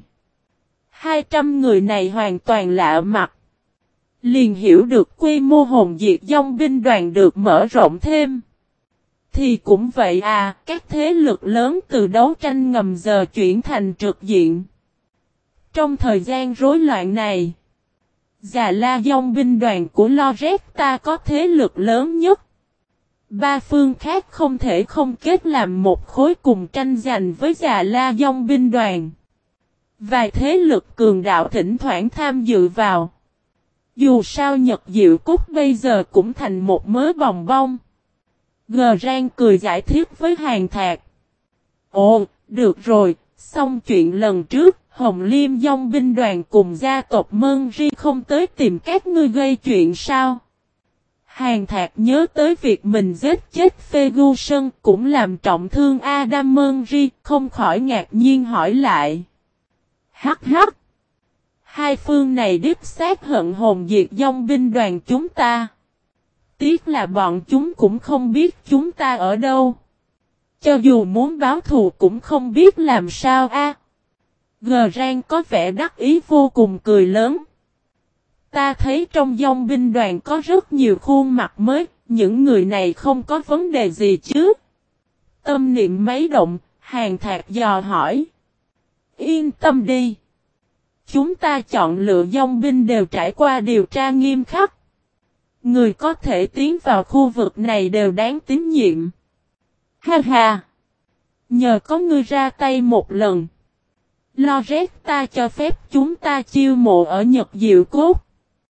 200 người này hoàn toàn lạ mặt. Liền hiểu được quy mô hồn diệt dòng binh đoàn được mở rộng thêm. Thì cũng vậy à, các thế lực lớn từ đấu tranh ngầm giờ chuyển thành trực diện. Trong thời gian rối loạn này, Già La dòng binh đoàn của Loretta có thế lực lớn nhất. 3 phương khác không thể không kết làm một khối cùng tranh giành với Già La dòng binh đoàn. Vài thế lực cường đạo thỉnh thoảng tham dự vào. Dù sao Nhật Diệu Cốt bây giờ cũng thành một mớ bòng bong. Gờ Rang cười giải thích với Hàn Thạc. Ồ, được rồi, xong chuyện lần trước, Hồng Liêm dòng binh đoàn cùng gia tộc Mân Ri không tới tìm các ngươi gây chuyện sao? Hàn Thạc nhớ tới việc mình giết chết Ferguson cũng làm trọng thương Adam Mân Ri, không khỏi ngạc nhiên hỏi lại. Hắc hắc! Hai phương này đích xác hận hồn diệt dòng binh đoàn chúng ta. Tiếc là bọn chúng cũng không biết chúng ta ở đâu. Cho dù muốn báo thù cũng không biết làm sao a. Gờ Rang có vẻ đắc ý vô cùng cười lớn. Ta thấy trong dòng binh đoàn có rất nhiều khuôn mặt mới, những người này không có vấn đề gì chứ. Tâm niệm mấy động, Hàn Thạc dò hỏi. Yên tâm đi. Chúng ta chọn lựa dòng binh đều trải qua điều tra nghiêm khắc. Người có thể tiến vào khu vực này đều đáng tín nhiệm. Ha ha! Nhờ có ngươi ra tay một lần. Loretta cho phép chúng ta chiêu mộ ở Nhật Diệu Cốt.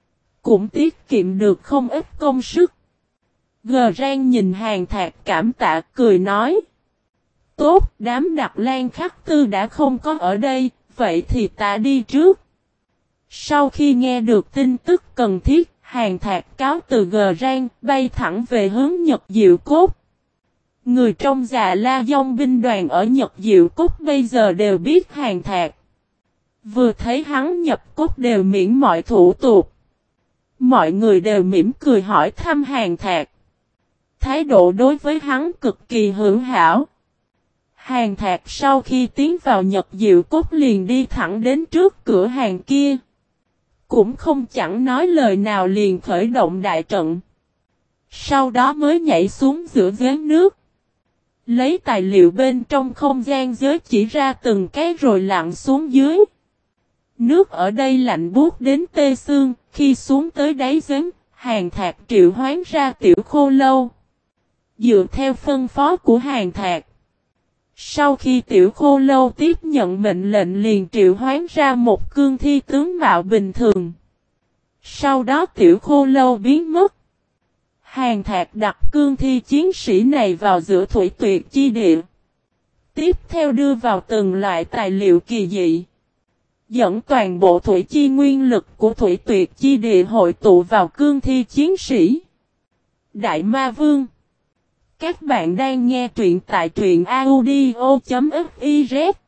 cũng tiết kiệm được không ít công sức. Gờ Rang nhìn Hàn Thạc cảm tạ cười nói. Tốt, đám Đặc Lan Khắc Tư đã không có ở đây, vậy thì ta đi trước. Sau khi nghe được tin tức cần thiết, Hàn Thạc cáo từ Gờ Rang, bay thẳng về hướng Nhật Diệu Cốt. Người trong Già La Dông binh đoàn ở Nhật Diệu Cốt bây giờ đều biết Hàn Thạc. Vừa thấy hắn nhập cốt đều miễn mọi thủ tục. Mọi người đều mỉm cười hỏi thăm Hàn Thạc. Thái độ đối với hắn cực kỳ hữu hảo. Hàn Thạc sau khi tiến vào Nhật Diệu Cốt liền đi thẳng đến trước cửa hàng kia. Cũng không chẳng nói lời nào liền khởi động đại trận. Sau đó mới nhảy xuống giữa giếng nước. Lấy tài liệu bên trong không gian giới chỉ ra từng cái rồi lặn xuống dưới. Nước ở đây lạnh buốt đến tê xương, khi xuống tới đáy giếng, Hàn Thạc triệu hoán ra Tiểu Khô Lâu. Dựa theo phân phó của Hàn Thạc. Sau khi Tiểu Khô Lâu tiếp nhận mệnh lệnh liền triệu hoán ra một cương thi tướng mạo bình thường. Sau đó Tiểu Khô Lâu biến mất. Hàn Thạc đặt cương thi chiến sĩ này vào giữa thủy tuyệt chi địa. Tiếp theo đưa vào từng loại tài liệu kỳ dị. Dẫn toàn bộ thủy chi nguyên lực của thủy tuyệt chi địa hội tụ vào cương thi chiến sĩ. Đại Ma Vương. Các bạn đang nghe truyện tại truyện audio.fiz.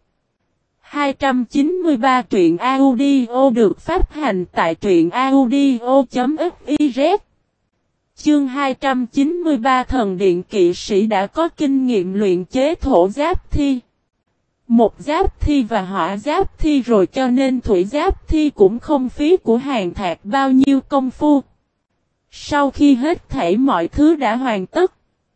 293 truyện audio được phát hành tại truyện audio.fiz. Chương 293 Thần Điện Kỵ Sĩ đã có kinh nghiệm luyện chế thổ giáp thi. Một giáp thi và hỏa giáp thi rồi cho nên thủy giáp thi cũng không phí của Hàn Thạc bao nhiêu công phu. Sau khi hết thảy mọi thứ đã hoàn tất.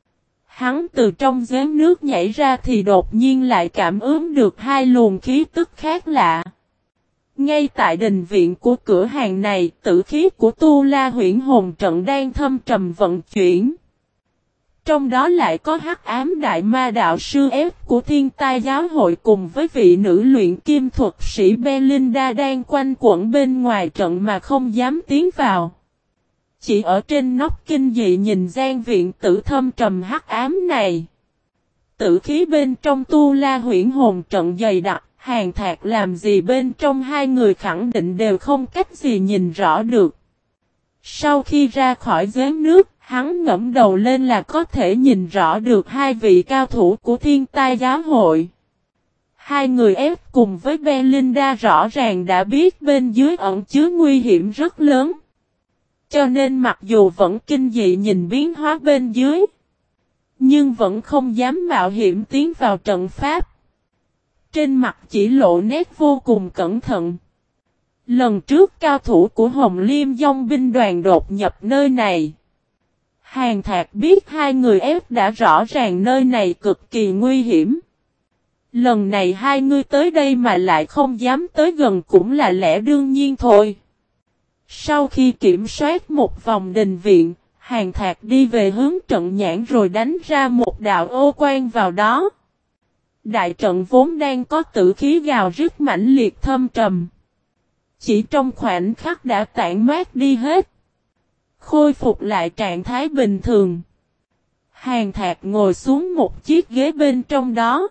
Hắn từ trong giếng nước nhảy ra thì đột nhiên lại cảm ứng được hai luồng khí tức khác lạ. Ngay tại đình viện của cửa hàng này, tử khí của Tu La Huyễn Hồn Trận đang thâm trầm vận chuyển. Trong đó lại có Hắc Ám Đại Ma Đạo Sư F của Thiên Tai Giáo Hội cùng với vị nữ luyện kim thuật sĩ Belinda đang quanh quẩn bên ngoài trận mà không dám tiến vào. Chỉ ở trên nóc kinh dị nhìn gian viện tử thâm trầm hắc ám này. Tử khí bên trong Tu La Huyễn Hồn Trận dày đặc, Hàn Thạc làm gì bên trong hai người khẳng định đều không cách gì nhìn rõ được. Sau khi ra khỏi giếng nước, hắn ngẫm đầu lên là có thể nhìn rõ được hai vị cao thủ của Thiên Tai Giáo Hội. Hai người ép cùng với Belinda rõ ràng đã biết bên dưới ẩn chứa nguy hiểm rất lớn. Cho nên mặc dù vẫn kinh dị nhìn biến hóa bên dưới, nhưng vẫn không dám mạo hiểm tiến vào trận pháp. Trên mặt chỉ lộ nét vô cùng cẩn thận. Lần trước cao thủ của Hồng Liêm Dông binh đoàn đột nhập nơi này. Hàn Thạc biết hai người ép đã rõ ràng nơi này cực kỳ nguy hiểm. Lần này hai người tới đây mà lại không dám tới gần cũng là lẽ đương nhiên thôi. Sau khi kiểm soát một vòng đình viện, Hàn Thạc đi về hướng trận nhãn rồi đánh ra một đạo ô quan vào đó. Đại trận vốn đang có tử khí gào rít mãnh liệt thâm trầm. Chỉ trong khoảnh khắc đã tản mát đi hết. Khôi phục lại trạng thái bình thường. Hàn Thạc ngồi xuống một chiếc ghế bên trong đó.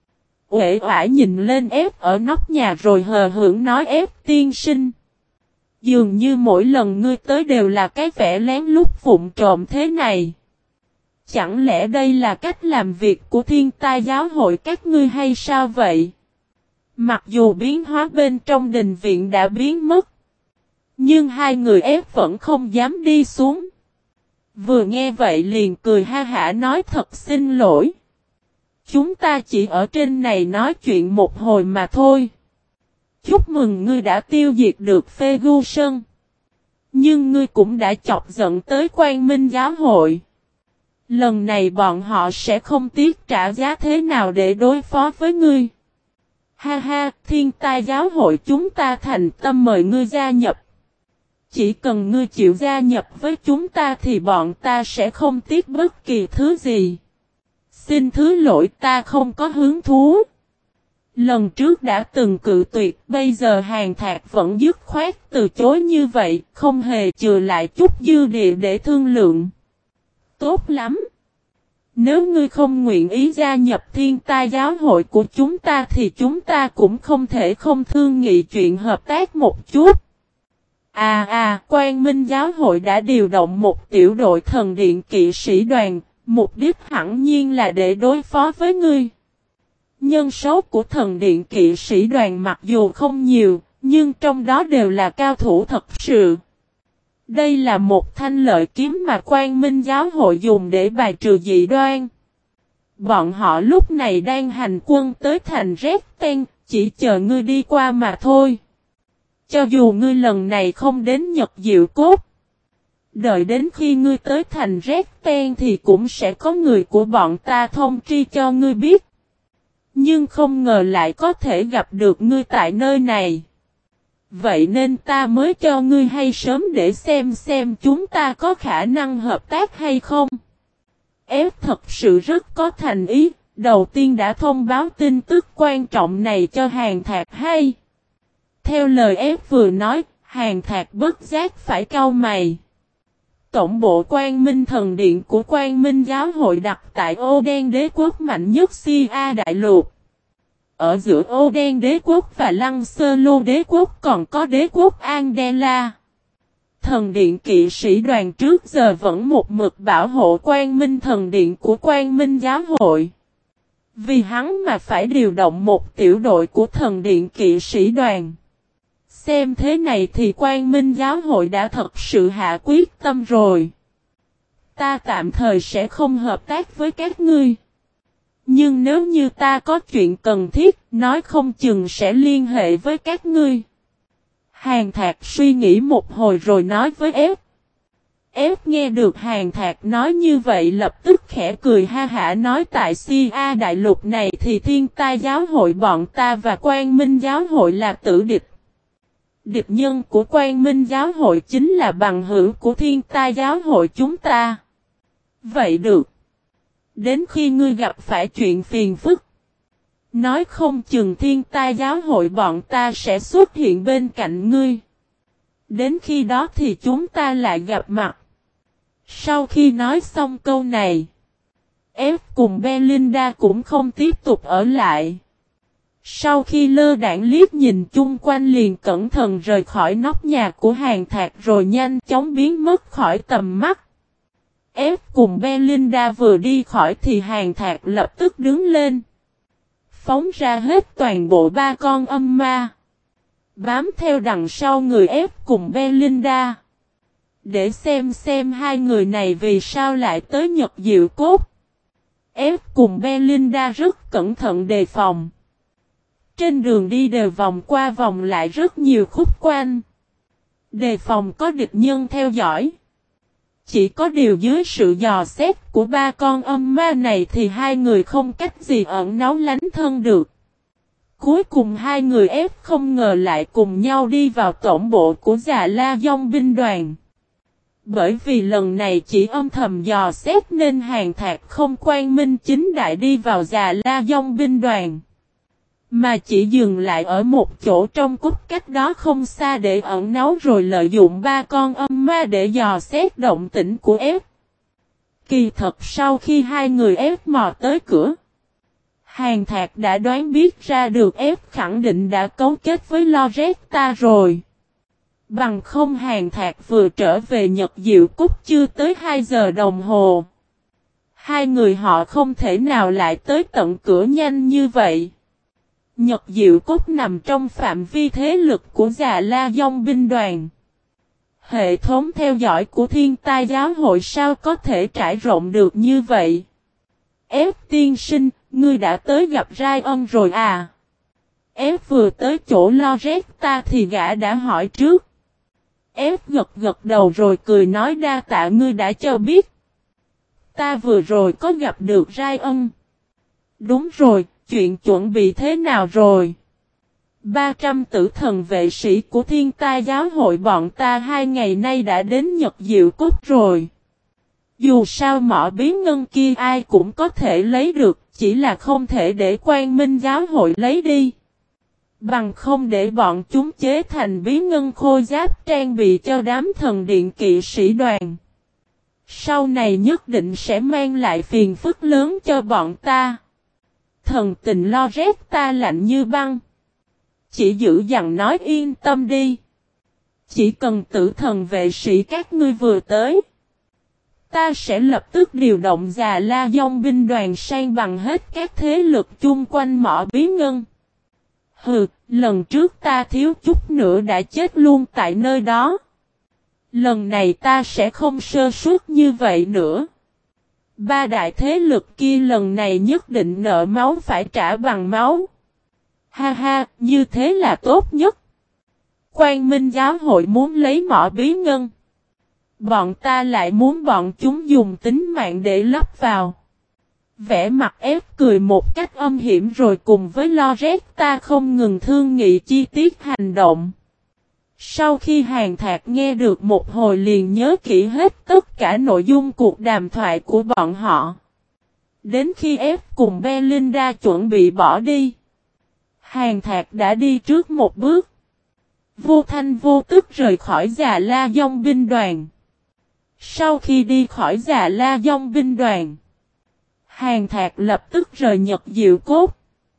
Uể oải nhìn lên ép ở nóc nhà rồi hờ hững nói ép tiên sinh. Dường như mỗi lần ngươi tới đều là cái vẻ lén lút vụng trộm thế này. Chẳng lẽ đây là cách làm việc của Thiên Tai Giáo Hội các ngươi hay sao vậy? Mặc dù biến hóa bên trong đình viện đã biến mất. Nhưng hai người ép vẫn không dám đi xuống. Vừa nghe vậy liền cười ha hả nói thật xin lỗi. Chúng ta chỉ ở trên này nói chuyện một hồi mà thôi. Chúc mừng ngươi đã tiêu diệt được Ferguson. Nhưng ngươi cũng đã chọc giận tới Quang Minh Giáo Hội. Lần này bọn họ sẽ không tiếc trả giá thế nào để đối phó với ngươi. Ha ha, Thiên Tai Giáo Hội chúng ta thành tâm mời ngươi gia nhập. Chỉ cần ngươi chịu gia nhập với chúng ta thì bọn ta sẽ không tiếc bất kỳ thứ gì. Xin thứ lỗi ta không có hứng thú. Lần trước đã từng cự tuyệt, bây giờ Hàn Thạc vẫn dứt khoát từ chối như vậy, không hề chừa lại chút dư địa để thương lượng. Tốt lắm! Nếu ngươi không nguyện ý gia nhập Thiên Tai giáo hội của chúng ta thì chúng ta cũng không thể không thương nghị chuyện hợp tác một chút. Quang Minh giáo hội đã điều động một tiểu đội thần điện kỵ sĩ đoàn, mục đích hẳn nhiên là để đối phó với ngươi. Nhân số của thần điện kỵ sĩ đoàn mặc dù không nhiều, nhưng trong đó đều là cao thủ thật sự. Đây là một thanh lợi kiếm mà Quang Minh giáo hội dùng để bài trừ dị đoan. Bọn họ lúc này đang hành quân tới thành Rét Ten, chỉ chờ ngươi đi qua mà thôi. Cho dù ngươi lần này không đến Nhật Diệu Cốt, đợi đến khi ngươi tới thành Rét Ten thì cũng sẽ có người của bọn ta thông tri cho ngươi biết. Nhưng không ngờ lại có thể gặp được ngươi tại nơi này. Vậy nên ta mới cho ngươi hay sớm để xem chúng ta có khả năng hợp tác hay không. Ép thật sự rất có thành ý, đầu tiên đã thông báo tin tức quan trọng này cho Hàn Thạc hay. Theo lời ép vừa nói, Hàn Thạc bất giác phải cau mày. Tổng bộ Quang Minh Thần Điện của Quang Minh Giáo hội đặt tại Ô Đen Đế Quốc mạnh nhất Sia Đại Lục. Ở giữa Ô Đen Đế Quốc và Lăng Sơ Lô Đế Quốc còn có Đế Quốc Andela. Thần Điện kỵ sĩ đoàn trước giờ vẫn một mực bảo hộ Quang Minh Thần Điện của Quang Minh Giáo hội. Vì hắn mà phải điều động một tiểu đội của Thần Điện kỵ sĩ đoàn. Xem thế này thì Quang Minh Giáo hội đã thật sự hạ quyết tâm rồi. Ta tạm thời sẽ không hợp tác với các ngươi. Nhưng nếu như ta có chuyện cần thiết, nói không chừng sẽ liên hệ với các ngươi. Hàn Thạc suy nghĩ một hồi rồi nói với Ép. Ép nghe được Hàn Thạc nói như vậy lập tức khẽ cười ha hả nói tại Sia Đại Lục này thì Thiên Tai giáo hội bọn ta và Quang Minh giáo hội là tử địch. Địch nhân của Quang Minh giáo hội chính là bằng hữu của Thiên Tai giáo hội chúng ta. Vậy được. Đến khi ngươi gặp phải chuyện phiền phức, nói không chừng Thiên Tai giáo hội bọn ta sẽ xuất hiện bên cạnh ngươi. Đến khi đó thì chúng ta lại gặp mặt. Sau khi nói xong câu này, F cùng Belinda cũng không tiếp tục ở lại. Sau khi lơ đãng liếc nhìn chung quanh liền cẩn thận rời khỏi nóc nhà của Hàn Thạc rồi nhanh chóng biến mất khỏi tầm mắt. F cùng Belinda vừa đi khỏi thì Hàn Thạc lập tức đứng lên. Phóng ra hết toàn bộ ba con âm ma. Bám theo đằng sau người F cùng Belinda. Để xem hai người này vì sao lại tới Nhật Diệu Cốt. F cùng Belinda rất cẩn thận đề phòng. Trên đường đi đều vòng qua vòng lại rất nhiều khúc quanh. Đề phòng có địch nhân theo dõi. Chỉ có điều dưới sự dò xét của ba con âm ma này thì hai người không cách gì ẩn náu lánh thân được. Cuối cùng hai người ép không ngờ lại cùng nhau đi vào tổng bộ của Già La Dông binh đoàn. Bởi vì lần này chỉ âm thầm dò xét nên Hàn Thạc không quang minh chính đại đi vào Già La Dông binh đoàn. Mà chỉ dừng lại ở một chỗ trong cốt cách đó không xa để ẩn náu rồi lợi dụng ba con âm ma để dò xét động tĩnh của ép. Kỳ thật sau khi hai người ép mò tới cửa, Hàn Thạc đã đoán biết ra được ép khẳng định đã cấu kết với Loretta rồi. Bằng không Hàn Thạc vừa trở về Nhật Diệu Cúc chưa tới 2 giờ đồng hồ. Hai người họ không thể nào lại tới tận cửa nhanh như vậy. Nhật Diệu Cốt nằm trong phạm vi thế lực của Già La Dông binh đoàn. Hệ thống theo dõi của Thiên Tai giáo hội sao có thể trải rộng được như vậy? Ép tiên sinh, ngươi đã tới gặp Ryan rồi à? Ép vừa tới chỗ Loretta thì gã đã hỏi trước. Ép gật đầu rồi cười nói đa tạ ngươi đã cho biết. Ta vừa rồi có gặp được Ryan. Đúng rồi. Chuyện chuẩn bị thế nào rồi? 300 tử thần vệ sĩ của Thiên Tai giáo hội bọn ta 2 ngày nay đã đến Nhật Diệu Cốt rồi. Dù sao mỏ bí ngân kia ai cũng có thể lấy được, chỉ là không thể để Quang Minh giáo hội lấy đi. Bằng không để bọn chúng chế thành bí ngân khôi giáp trang bị cho đám thần điện kỵ sĩ đoàn. Sau này nhất định sẽ mang lại phiền phức lớn cho bọn ta. Thần tình lo rét ta lạnh như băng. Chỉ giữ dằn nói yên tâm đi. Chỉ cần tử thần vệ sĩ các ngươi vừa tới. Ta sẽ lập tức điều động Già La Dông binh đoàn sang bằng hết các thế lực chung quanh mỏ bí ngân. Hừ, lần trước ta thiếu chút nữa đã chết luôn tại nơi đó. Lần này ta sẽ không sơ suất như vậy nữa. Ba đại thế lực kia lần này nhất định nợ máu phải trả bằng máu. Ha ha, như thế là tốt nhất. Quang Minh giáo hội muốn lấy mỏ bí ngân. Bọn ta lại muốn bọn chúng dùng tính mạng để lấp vào. Vẻ mặt ép cười một cách âm hiểm rồi cùng với lo rét ta không ngừng thương nghị chi tiết hành động. Sau khi Hàn Thạc nghe được một hồi liền nhớ kỹ hết tất cả nội dung cuộc đàm thoại của bọn họ. Đến khi ép cùng Belinda chuẩn bị bỏ đi. Hàn Thạc đã đi trước một bước. Vô thanh vô tức rời khỏi Già La Dông binh đoàn. Sau khi đi khỏi Già La Dông binh đoàn. Hàn Thạc lập tức rời Nhật Diệu Cốt.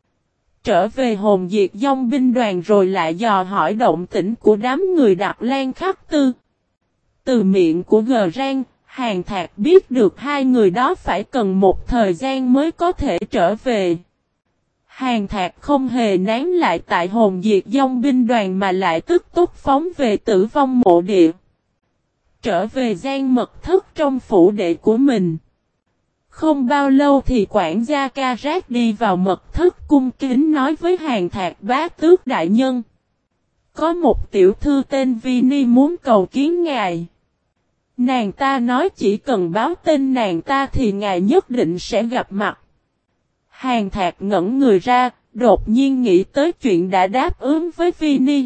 Trở về Hồn Diệt Dông binh đoàn rồi lại dò hỏi động tĩnh của đám người Đặc Lan Khắc Tư. Từ miệng của Gờ Rang, Hàn Thạc biết được hai người đó phải cần một thời gian mới có thể trở về. Hàn Thạc không hề nán lại tại Hồn Diệt Dông binh đoàn mà lại tức tốc phóng về Tử Vong mộ địa. Trở về gian mật thất trong phủ đệ của mình. Không bao lâu thì quản gia Karat đi vào mật thất cung kính nói với Hàn Thạc bá tước đại nhân. Có một tiểu thư tên Vini muốn cầu kiến ngài. Nàng ta nói chỉ cần báo tên nàng ta thì ngài nhất định sẽ gặp mặt. Hàn Thạc ngẩn người ra, đột nhiên nghĩ tới chuyện đã đáp ứng với Vini.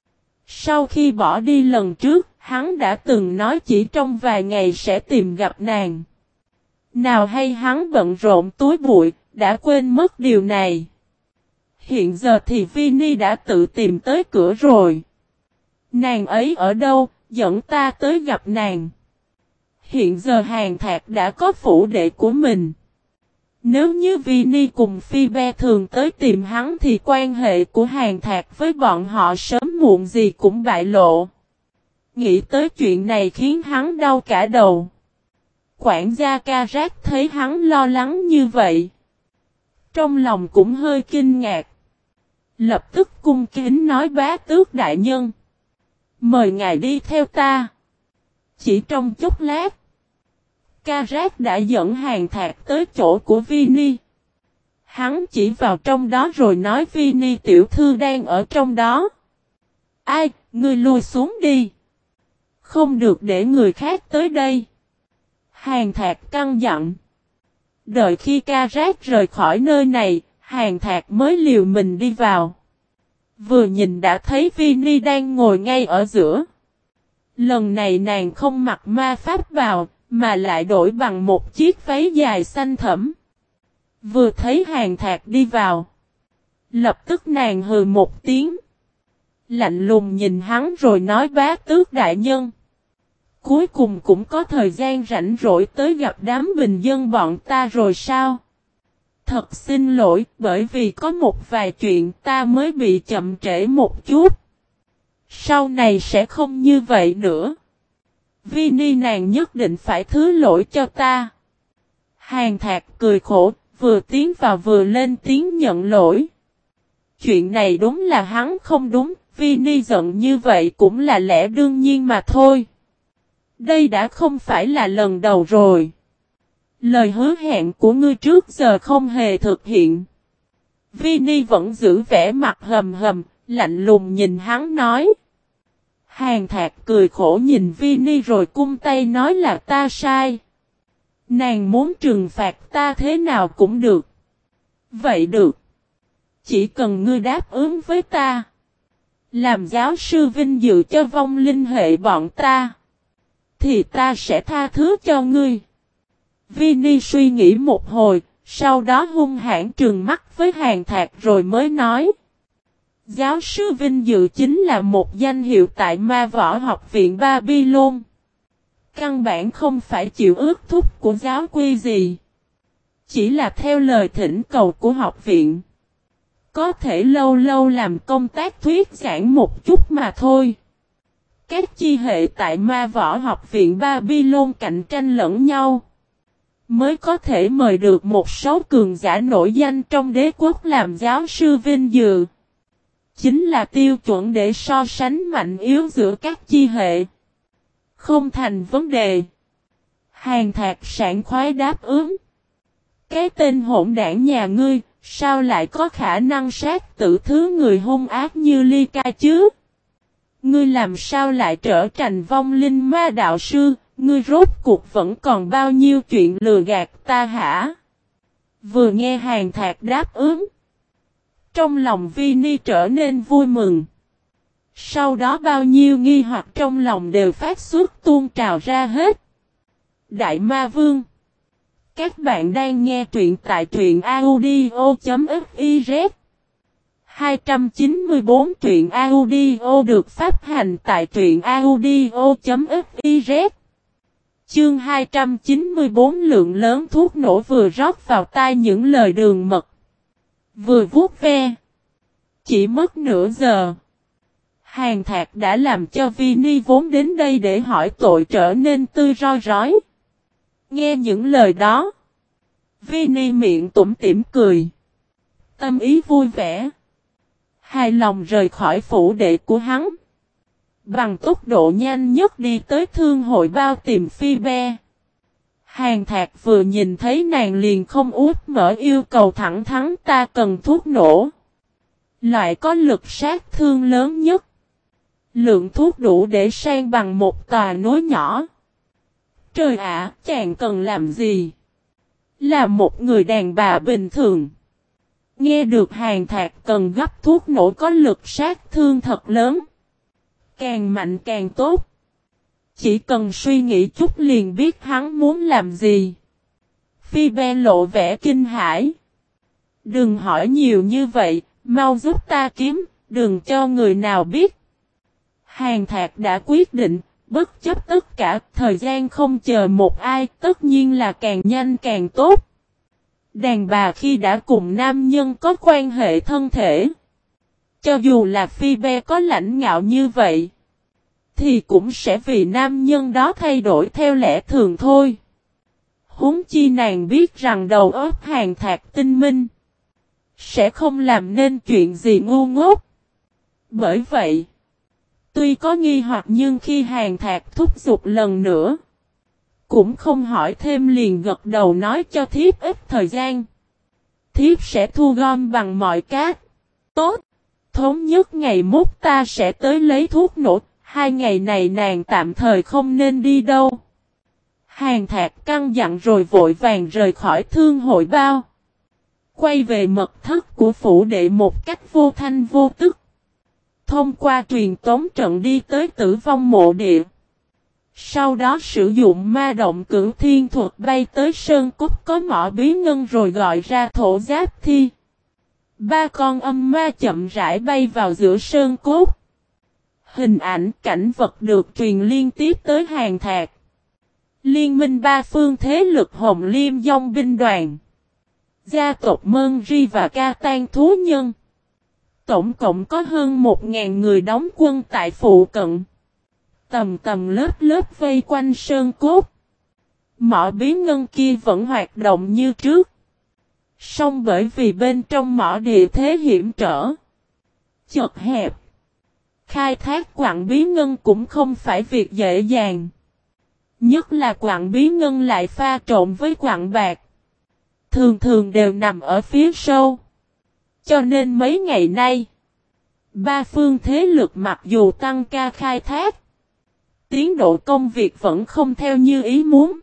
Sau khi bỏ đi lần trước, hắn đã từng nói chỉ trong vài ngày sẽ tìm gặp nàng. Nào hay hắn bận rộn túi bụi, đã quên mất điều này. Hiện giờ thì Vini đã tự tìm tới cửa rồi. Nàng ấy ở đâu, dẫn ta tới gặp nàng. Hiện giờ Hàn Thạc đã có phủ đệ của mình. Nếu như Vini cùng Phoebe thường tới tìm hắn thì quan hệ của Hàn Thạc với bọn họ sớm muộn gì cũng bại lộ. Nghĩ tới chuyện này khiến hắn đau cả đầu. Quản gia Karat thấy hắn lo lắng như vậy. Trong lòng cũng hơi kinh ngạc. Lập tức cung kính nói bá tước đại nhân. Mời ngài đi theo ta. Chỉ trong chốc lát. Karat đã dẫn Hàn Thạc tới chỗ của Vini. Hắn chỉ vào trong đó rồi nói Vini tiểu thư đang ở trong đó. Ai, ngươi lui xuống đi. Không được để người khác tới đây. Hàn Thạc căng dặn. Đợi khi Karat rời khỏi nơi này, Hàn Thạc mới liều mình đi vào. Vừa nhìn đã thấy Vini đang ngồi ngay ở giữa. Lần này nàng không mặc ma pháp vào, mà lại đổi bằng một chiếc váy dài xanh thẫm. Vừa thấy Hàn Thạc đi vào. Lập tức nàng hừ một tiếng. Lạnh lùng nhìn hắn rồi nói bá tước đại nhân. Cuối cùng cũng có thời gian rảnh rỗi tới gặp đám bình dân bọn ta rồi sao? Thật xin lỗi, bởi vì có một vài chuyện ta mới bị chậm trễ một chút. Sau này sẽ không như vậy nữa. Vini nàng nhất định phải thứ lỗi cho ta. Hàn Thạc cười khổ, vừa tiến vào vừa lên tiếng nhận lỗi. Chuyện này đúng là hắn không đúng, Vini giận như vậy cũng là lẽ đương nhiên mà thôi. Đây đã không phải là lần đầu rồi. Lời hứa hẹn của ngươi trước giờ không hề thực hiện. Vini vẫn giữ vẻ mặt hầm hầm, lạnh lùng nhìn hắn nói. Hàn Thạc cười khổ nhìn Vini rồi cung tay nói là ta sai. Nàng muốn trừng phạt ta thế nào cũng được. Vậy được. Chỉ cần ngươi đáp ứng với ta. Làm giáo sư vinh dự cho vong linh hệ bọn ta. Thì ta sẽ tha thứ cho ngươi. Vini suy nghĩ một hồi, sau đó hung hãn trừng mắt với Hàn Thạc rồi mới nói. Giáo sư vinh dự chính là một danh hiệu tại Ma Võ Học viện Babylon. Căn bản không phải chịu ước thúc của giáo quy gì. Chỉ là theo lời thỉnh cầu của học viện. Có thể lâu lâu làm công tác thuyết giảng một chút mà thôi. Các chi hệ tại Ma Võ Học viện Babylon cạnh tranh lẫn nhau. Mới có thể mời được một số cường giả nổi danh trong đế quốc làm giáo sư vinh dự. Chính là tiêu chuẩn để so sánh mạnh yếu giữa các chi hệ. Không thành vấn đề. Hàn Thạc sảng khoái đáp ứng. Cái tên hỗn đảng nhà ngươi, sao lại có khả năng sát tử thứ người hung ác như Ly Ca chứ? Ngươi làm sao lại trở thành vong linh ma đạo sư, ngươi rốt cuộc vẫn còn bao nhiêu chuyện lừa gạt ta hả? Vừa nghe Hàn Thạc đáp ứng. Trong lòng Vini trở nên vui mừng. Sau đó bao nhiêu nghi hoặc trong lòng đều phát xuất tuôn trào ra hết. Đại Ma Vương. Các bạn đang nghe truyện tại truyện audio.fiz. 294 truyện audio được phát hành tại truyện audio.fiz. Chương 294 lượng lớn thuốc nổ vừa rót vào tai những lời đường mật. Vừa vuốt ve. Chỉ mất nửa giờ. Hàn Thạc đã làm cho Vini vốn đến đây để hỏi tội trở nên tươi roi rói. Nghe những lời đó. Vini miệng tủm tỉm cười. Tâm ý vui vẻ. Hài lòng rời khỏi phủ đệ của hắn. Bằng tốc độ nhanh nhất đi tới thương hội bao tìm Phi-be. Hàn Thạc vừa nhìn thấy nàng liền không út mở yêu cầu thẳng thắn ta cần thuốc nổ. Loại có lực sát thương lớn nhất. Lượng thuốc đủ để san bằng một tòa núi nhỏ. Trời ạ, chàng cần làm gì? Là một người đàn bà bình thường. Nghe được Hàn Thạc cần gấp thuốc nổ có lực sát thương thật lớn. Càng mạnh càng tốt. Chỉ cần suy nghĩ chút liền biết hắn muốn làm gì. Phi-be lộ vẻ kinh hãi. Đừng hỏi nhiều như vậy, mau giúp ta kiếm, đừng cho người nào biết. Hàn Thạc đã quyết định, bất chấp tất cả, thời gian không chờ một ai, tất nhiên là càng nhanh càng tốt. Đàn bà khi đã cùng nam nhân có quan hệ thân thể. Cho dù là Phi-be có lãnh ngạo như vậy. Thì cũng sẽ vì nam nhân đó thay đổi theo lẽ thường thôi. Huống chi nàng biết rằng đầu óc Hàn Thạc tinh minh. Sẽ không làm nên chuyện gì ngu ngốc. Bởi vậy. Tuy có nghi hoặc nhưng khi Hàn Thạc thúc giục lần nữa. Cũng không hỏi thêm liền gật đầu nói cho thiếp ít thời gian. Thiếp sẽ thu gom bằng mọi cách. Tốt. Thống nhất ngày mốt ta sẽ tới lấy thuốc nổ. 2 ngày này nàng tạm thời không nên đi đâu. Hàn Thạc căn dặn rồi vội vàng rời khỏi thương hội bao. Quay về mật thất của phủ đệ một cách vô thanh vô tức. Thông qua truyền tống trận đi tới Tử Vong mộ địa. Sau đó sử dụng ma động cửu thiên thuật bay tới sơn cốt có mỏ bí ngân rồi gọi ra Thổ Giáp Thi. 3 con âm ma chậm rãi bay vào giữa sơn cốt. Hình ảnh cảnh vật được truyền liên tiếp tới Hàn Thạc. Liên minh 3 phương thế lực Hồng Liêm Dông binh đoàn. Gia tộc Mơn Ri và Ca Tan thú nhân. Tổng cộng có hơn 1.000 người đóng quân tại phụ cận. Tầm tầm lớp lớp vây quanh sơn cốt. Mỏ bí ngân kia vẫn hoạt động như trước. Song bởi vì bên trong mỏ địa thế hiểm trở. Chật hẹp. Khai thác quặng bí ngân cũng không phải việc dễ dàng. Nhất là quặng bí ngân lại pha trộn với quặng bạc. Thường thường đều nằm ở phía sâu. Cho nên mấy ngày nay, 3 phương thế lực mặc dù tăng ca khai thác, tiến độ công việc vẫn không theo như ý muốn.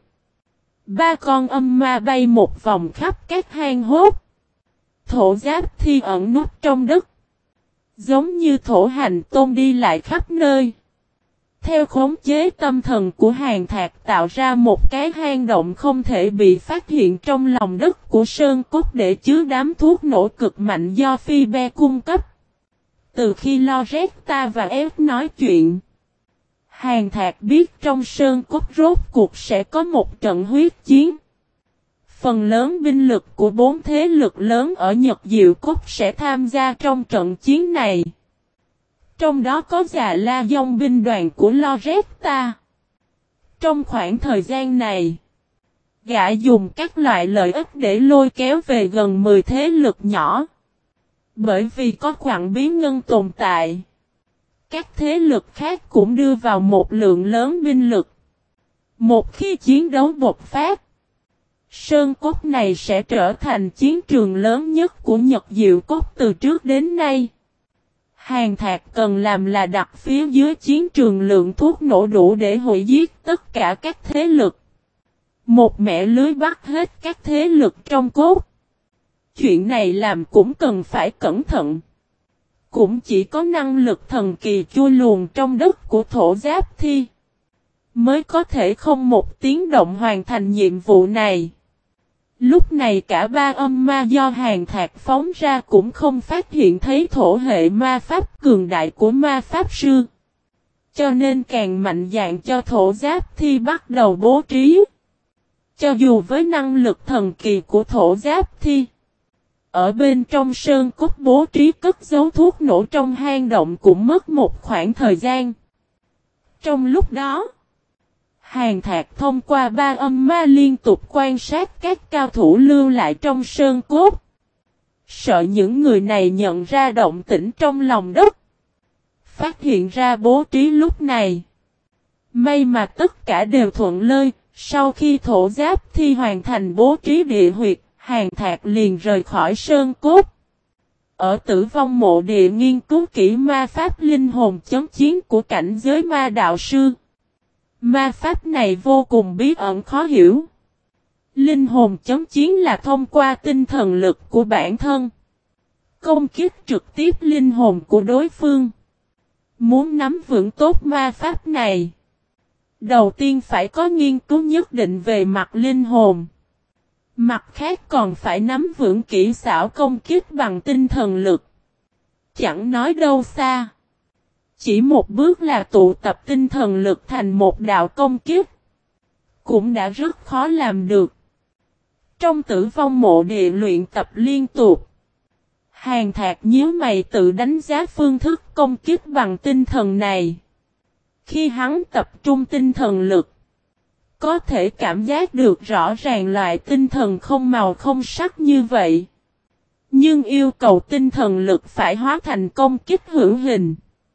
3 con âm ma bay một vòng khắp các hang hốt. Thổ Giáp Thi ẩn núp trong đất. Giống như thổ hành tôn đi lại khắp nơi. theo khống chế tâm thần của Hàn Thạc tạo ra một cái hang động không thể bị phát hiện trong lòng đất của sơn cốt để chứa đám thuốc nổ cực mạnh do Phi Be cung cấp. Từ khi Loretta và F nói chuyện, Hàn Thạc biết trong sơn cốt rốt cuộc sẽ có một trận huyết chiến. Phần lớn binh lực của 4 thế lực lớn ở Nhật Diệu Cốt sẽ tham gia trong trận chiến này. Trong đó có Già La Dông binh đoàn của Loretta. Trong khoảng thời gian này, gã dùng các loại lợi ích để lôi kéo về gần 10 thế lực nhỏ. Bởi vì có quặng bí ngân tồn tại, các thế lực khác cũng đưa vào một lượng lớn binh lực. Một khi chiến đấu bộc phát, sơn cốt này sẽ trở thành chiến trường lớn nhất của Nhật Diệu Cốt từ trước đến nay. Hàn Thạc cần làm là đặt phía dưới chiến trường lượng thuốc nổ đủ để hủy giết tất cả các thế lực. Một mẻ lưới bắt hết các thế lực trong cốt. Chuyện này làm cũng cần phải cẩn thận. Cũng chỉ có năng lực thần kỳ chui luồn trong đất của thổ giáp thi mới có thể không một tiếng động hoàn thành nhiệm vụ này. Lúc này cả ba âm ma do Hàn Thạc phóng ra cũng không phát hiện thấy thổ hệ ma pháp cường đại của ma pháp sư. Cho nên càng mạnh dạn cho thổ giáp thi bắt đầu bố trí. Cho dù với năng lực thần kỳ của thổ giáp thi, ở bên trong sơn cốt bố trí cất giấu thuốc nổ trong hang động cũng mất một khoảng thời gian. Trong lúc đó, Hàn Thạc thông qua ba âm ma liên tục quan sát các cao thủ lưu lại trong sơn cốt. Sợ những người này nhận ra động tĩnh trong lòng đất. Phát hiện ra bố trí lúc này. May mà tất cả đều thuận lợi. Sau khi thổ giáp thi hoàn thành bố trí địa huyệt, Hàn Thạc liền rời khỏi sơn cốt. Ở Tử Vong Mộ Địa nghiên cứu kỹ ma pháp linh hồn chấn chiến của cảnh giới ma đạo sư. Ma pháp này vô cùng bí ẩn khó hiểu. Linh hồn chấn chiến là thông qua tinh thần lực của bản thân, công kích trực tiếp linh hồn của đối phương. Muốn nắm vững tốt ma pháp này, đầu tiên phải có nghiên cứu nhất định về mặt linh hồn. Mặt khác còn phải nắm vững kỹ xảo công kích bằng tinh thần lực. Chẳng nói đâu xa, chỉ một bước là tụ tập tinh thần lực thành một đạo công kích, cũng đã rất khó làm được. Trong Tử Vong Mộ Địa luyện tập liên tục, Hàn Thạc nhíu mày tự đánh giá phương thức công kích bằng tinh thần này. Khi hắn tập trung tinh thần lực, có thể cảm giác được rõ ràng loại tinh thần không màu không sắc như vậy. Nhưng yêu cầu tinh thần lực phải hóa thành công kích hữu hình.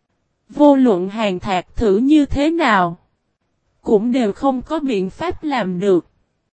Vô luận Hàn Thạc thử như thế nào, cũng đều không có biện pháp làm được.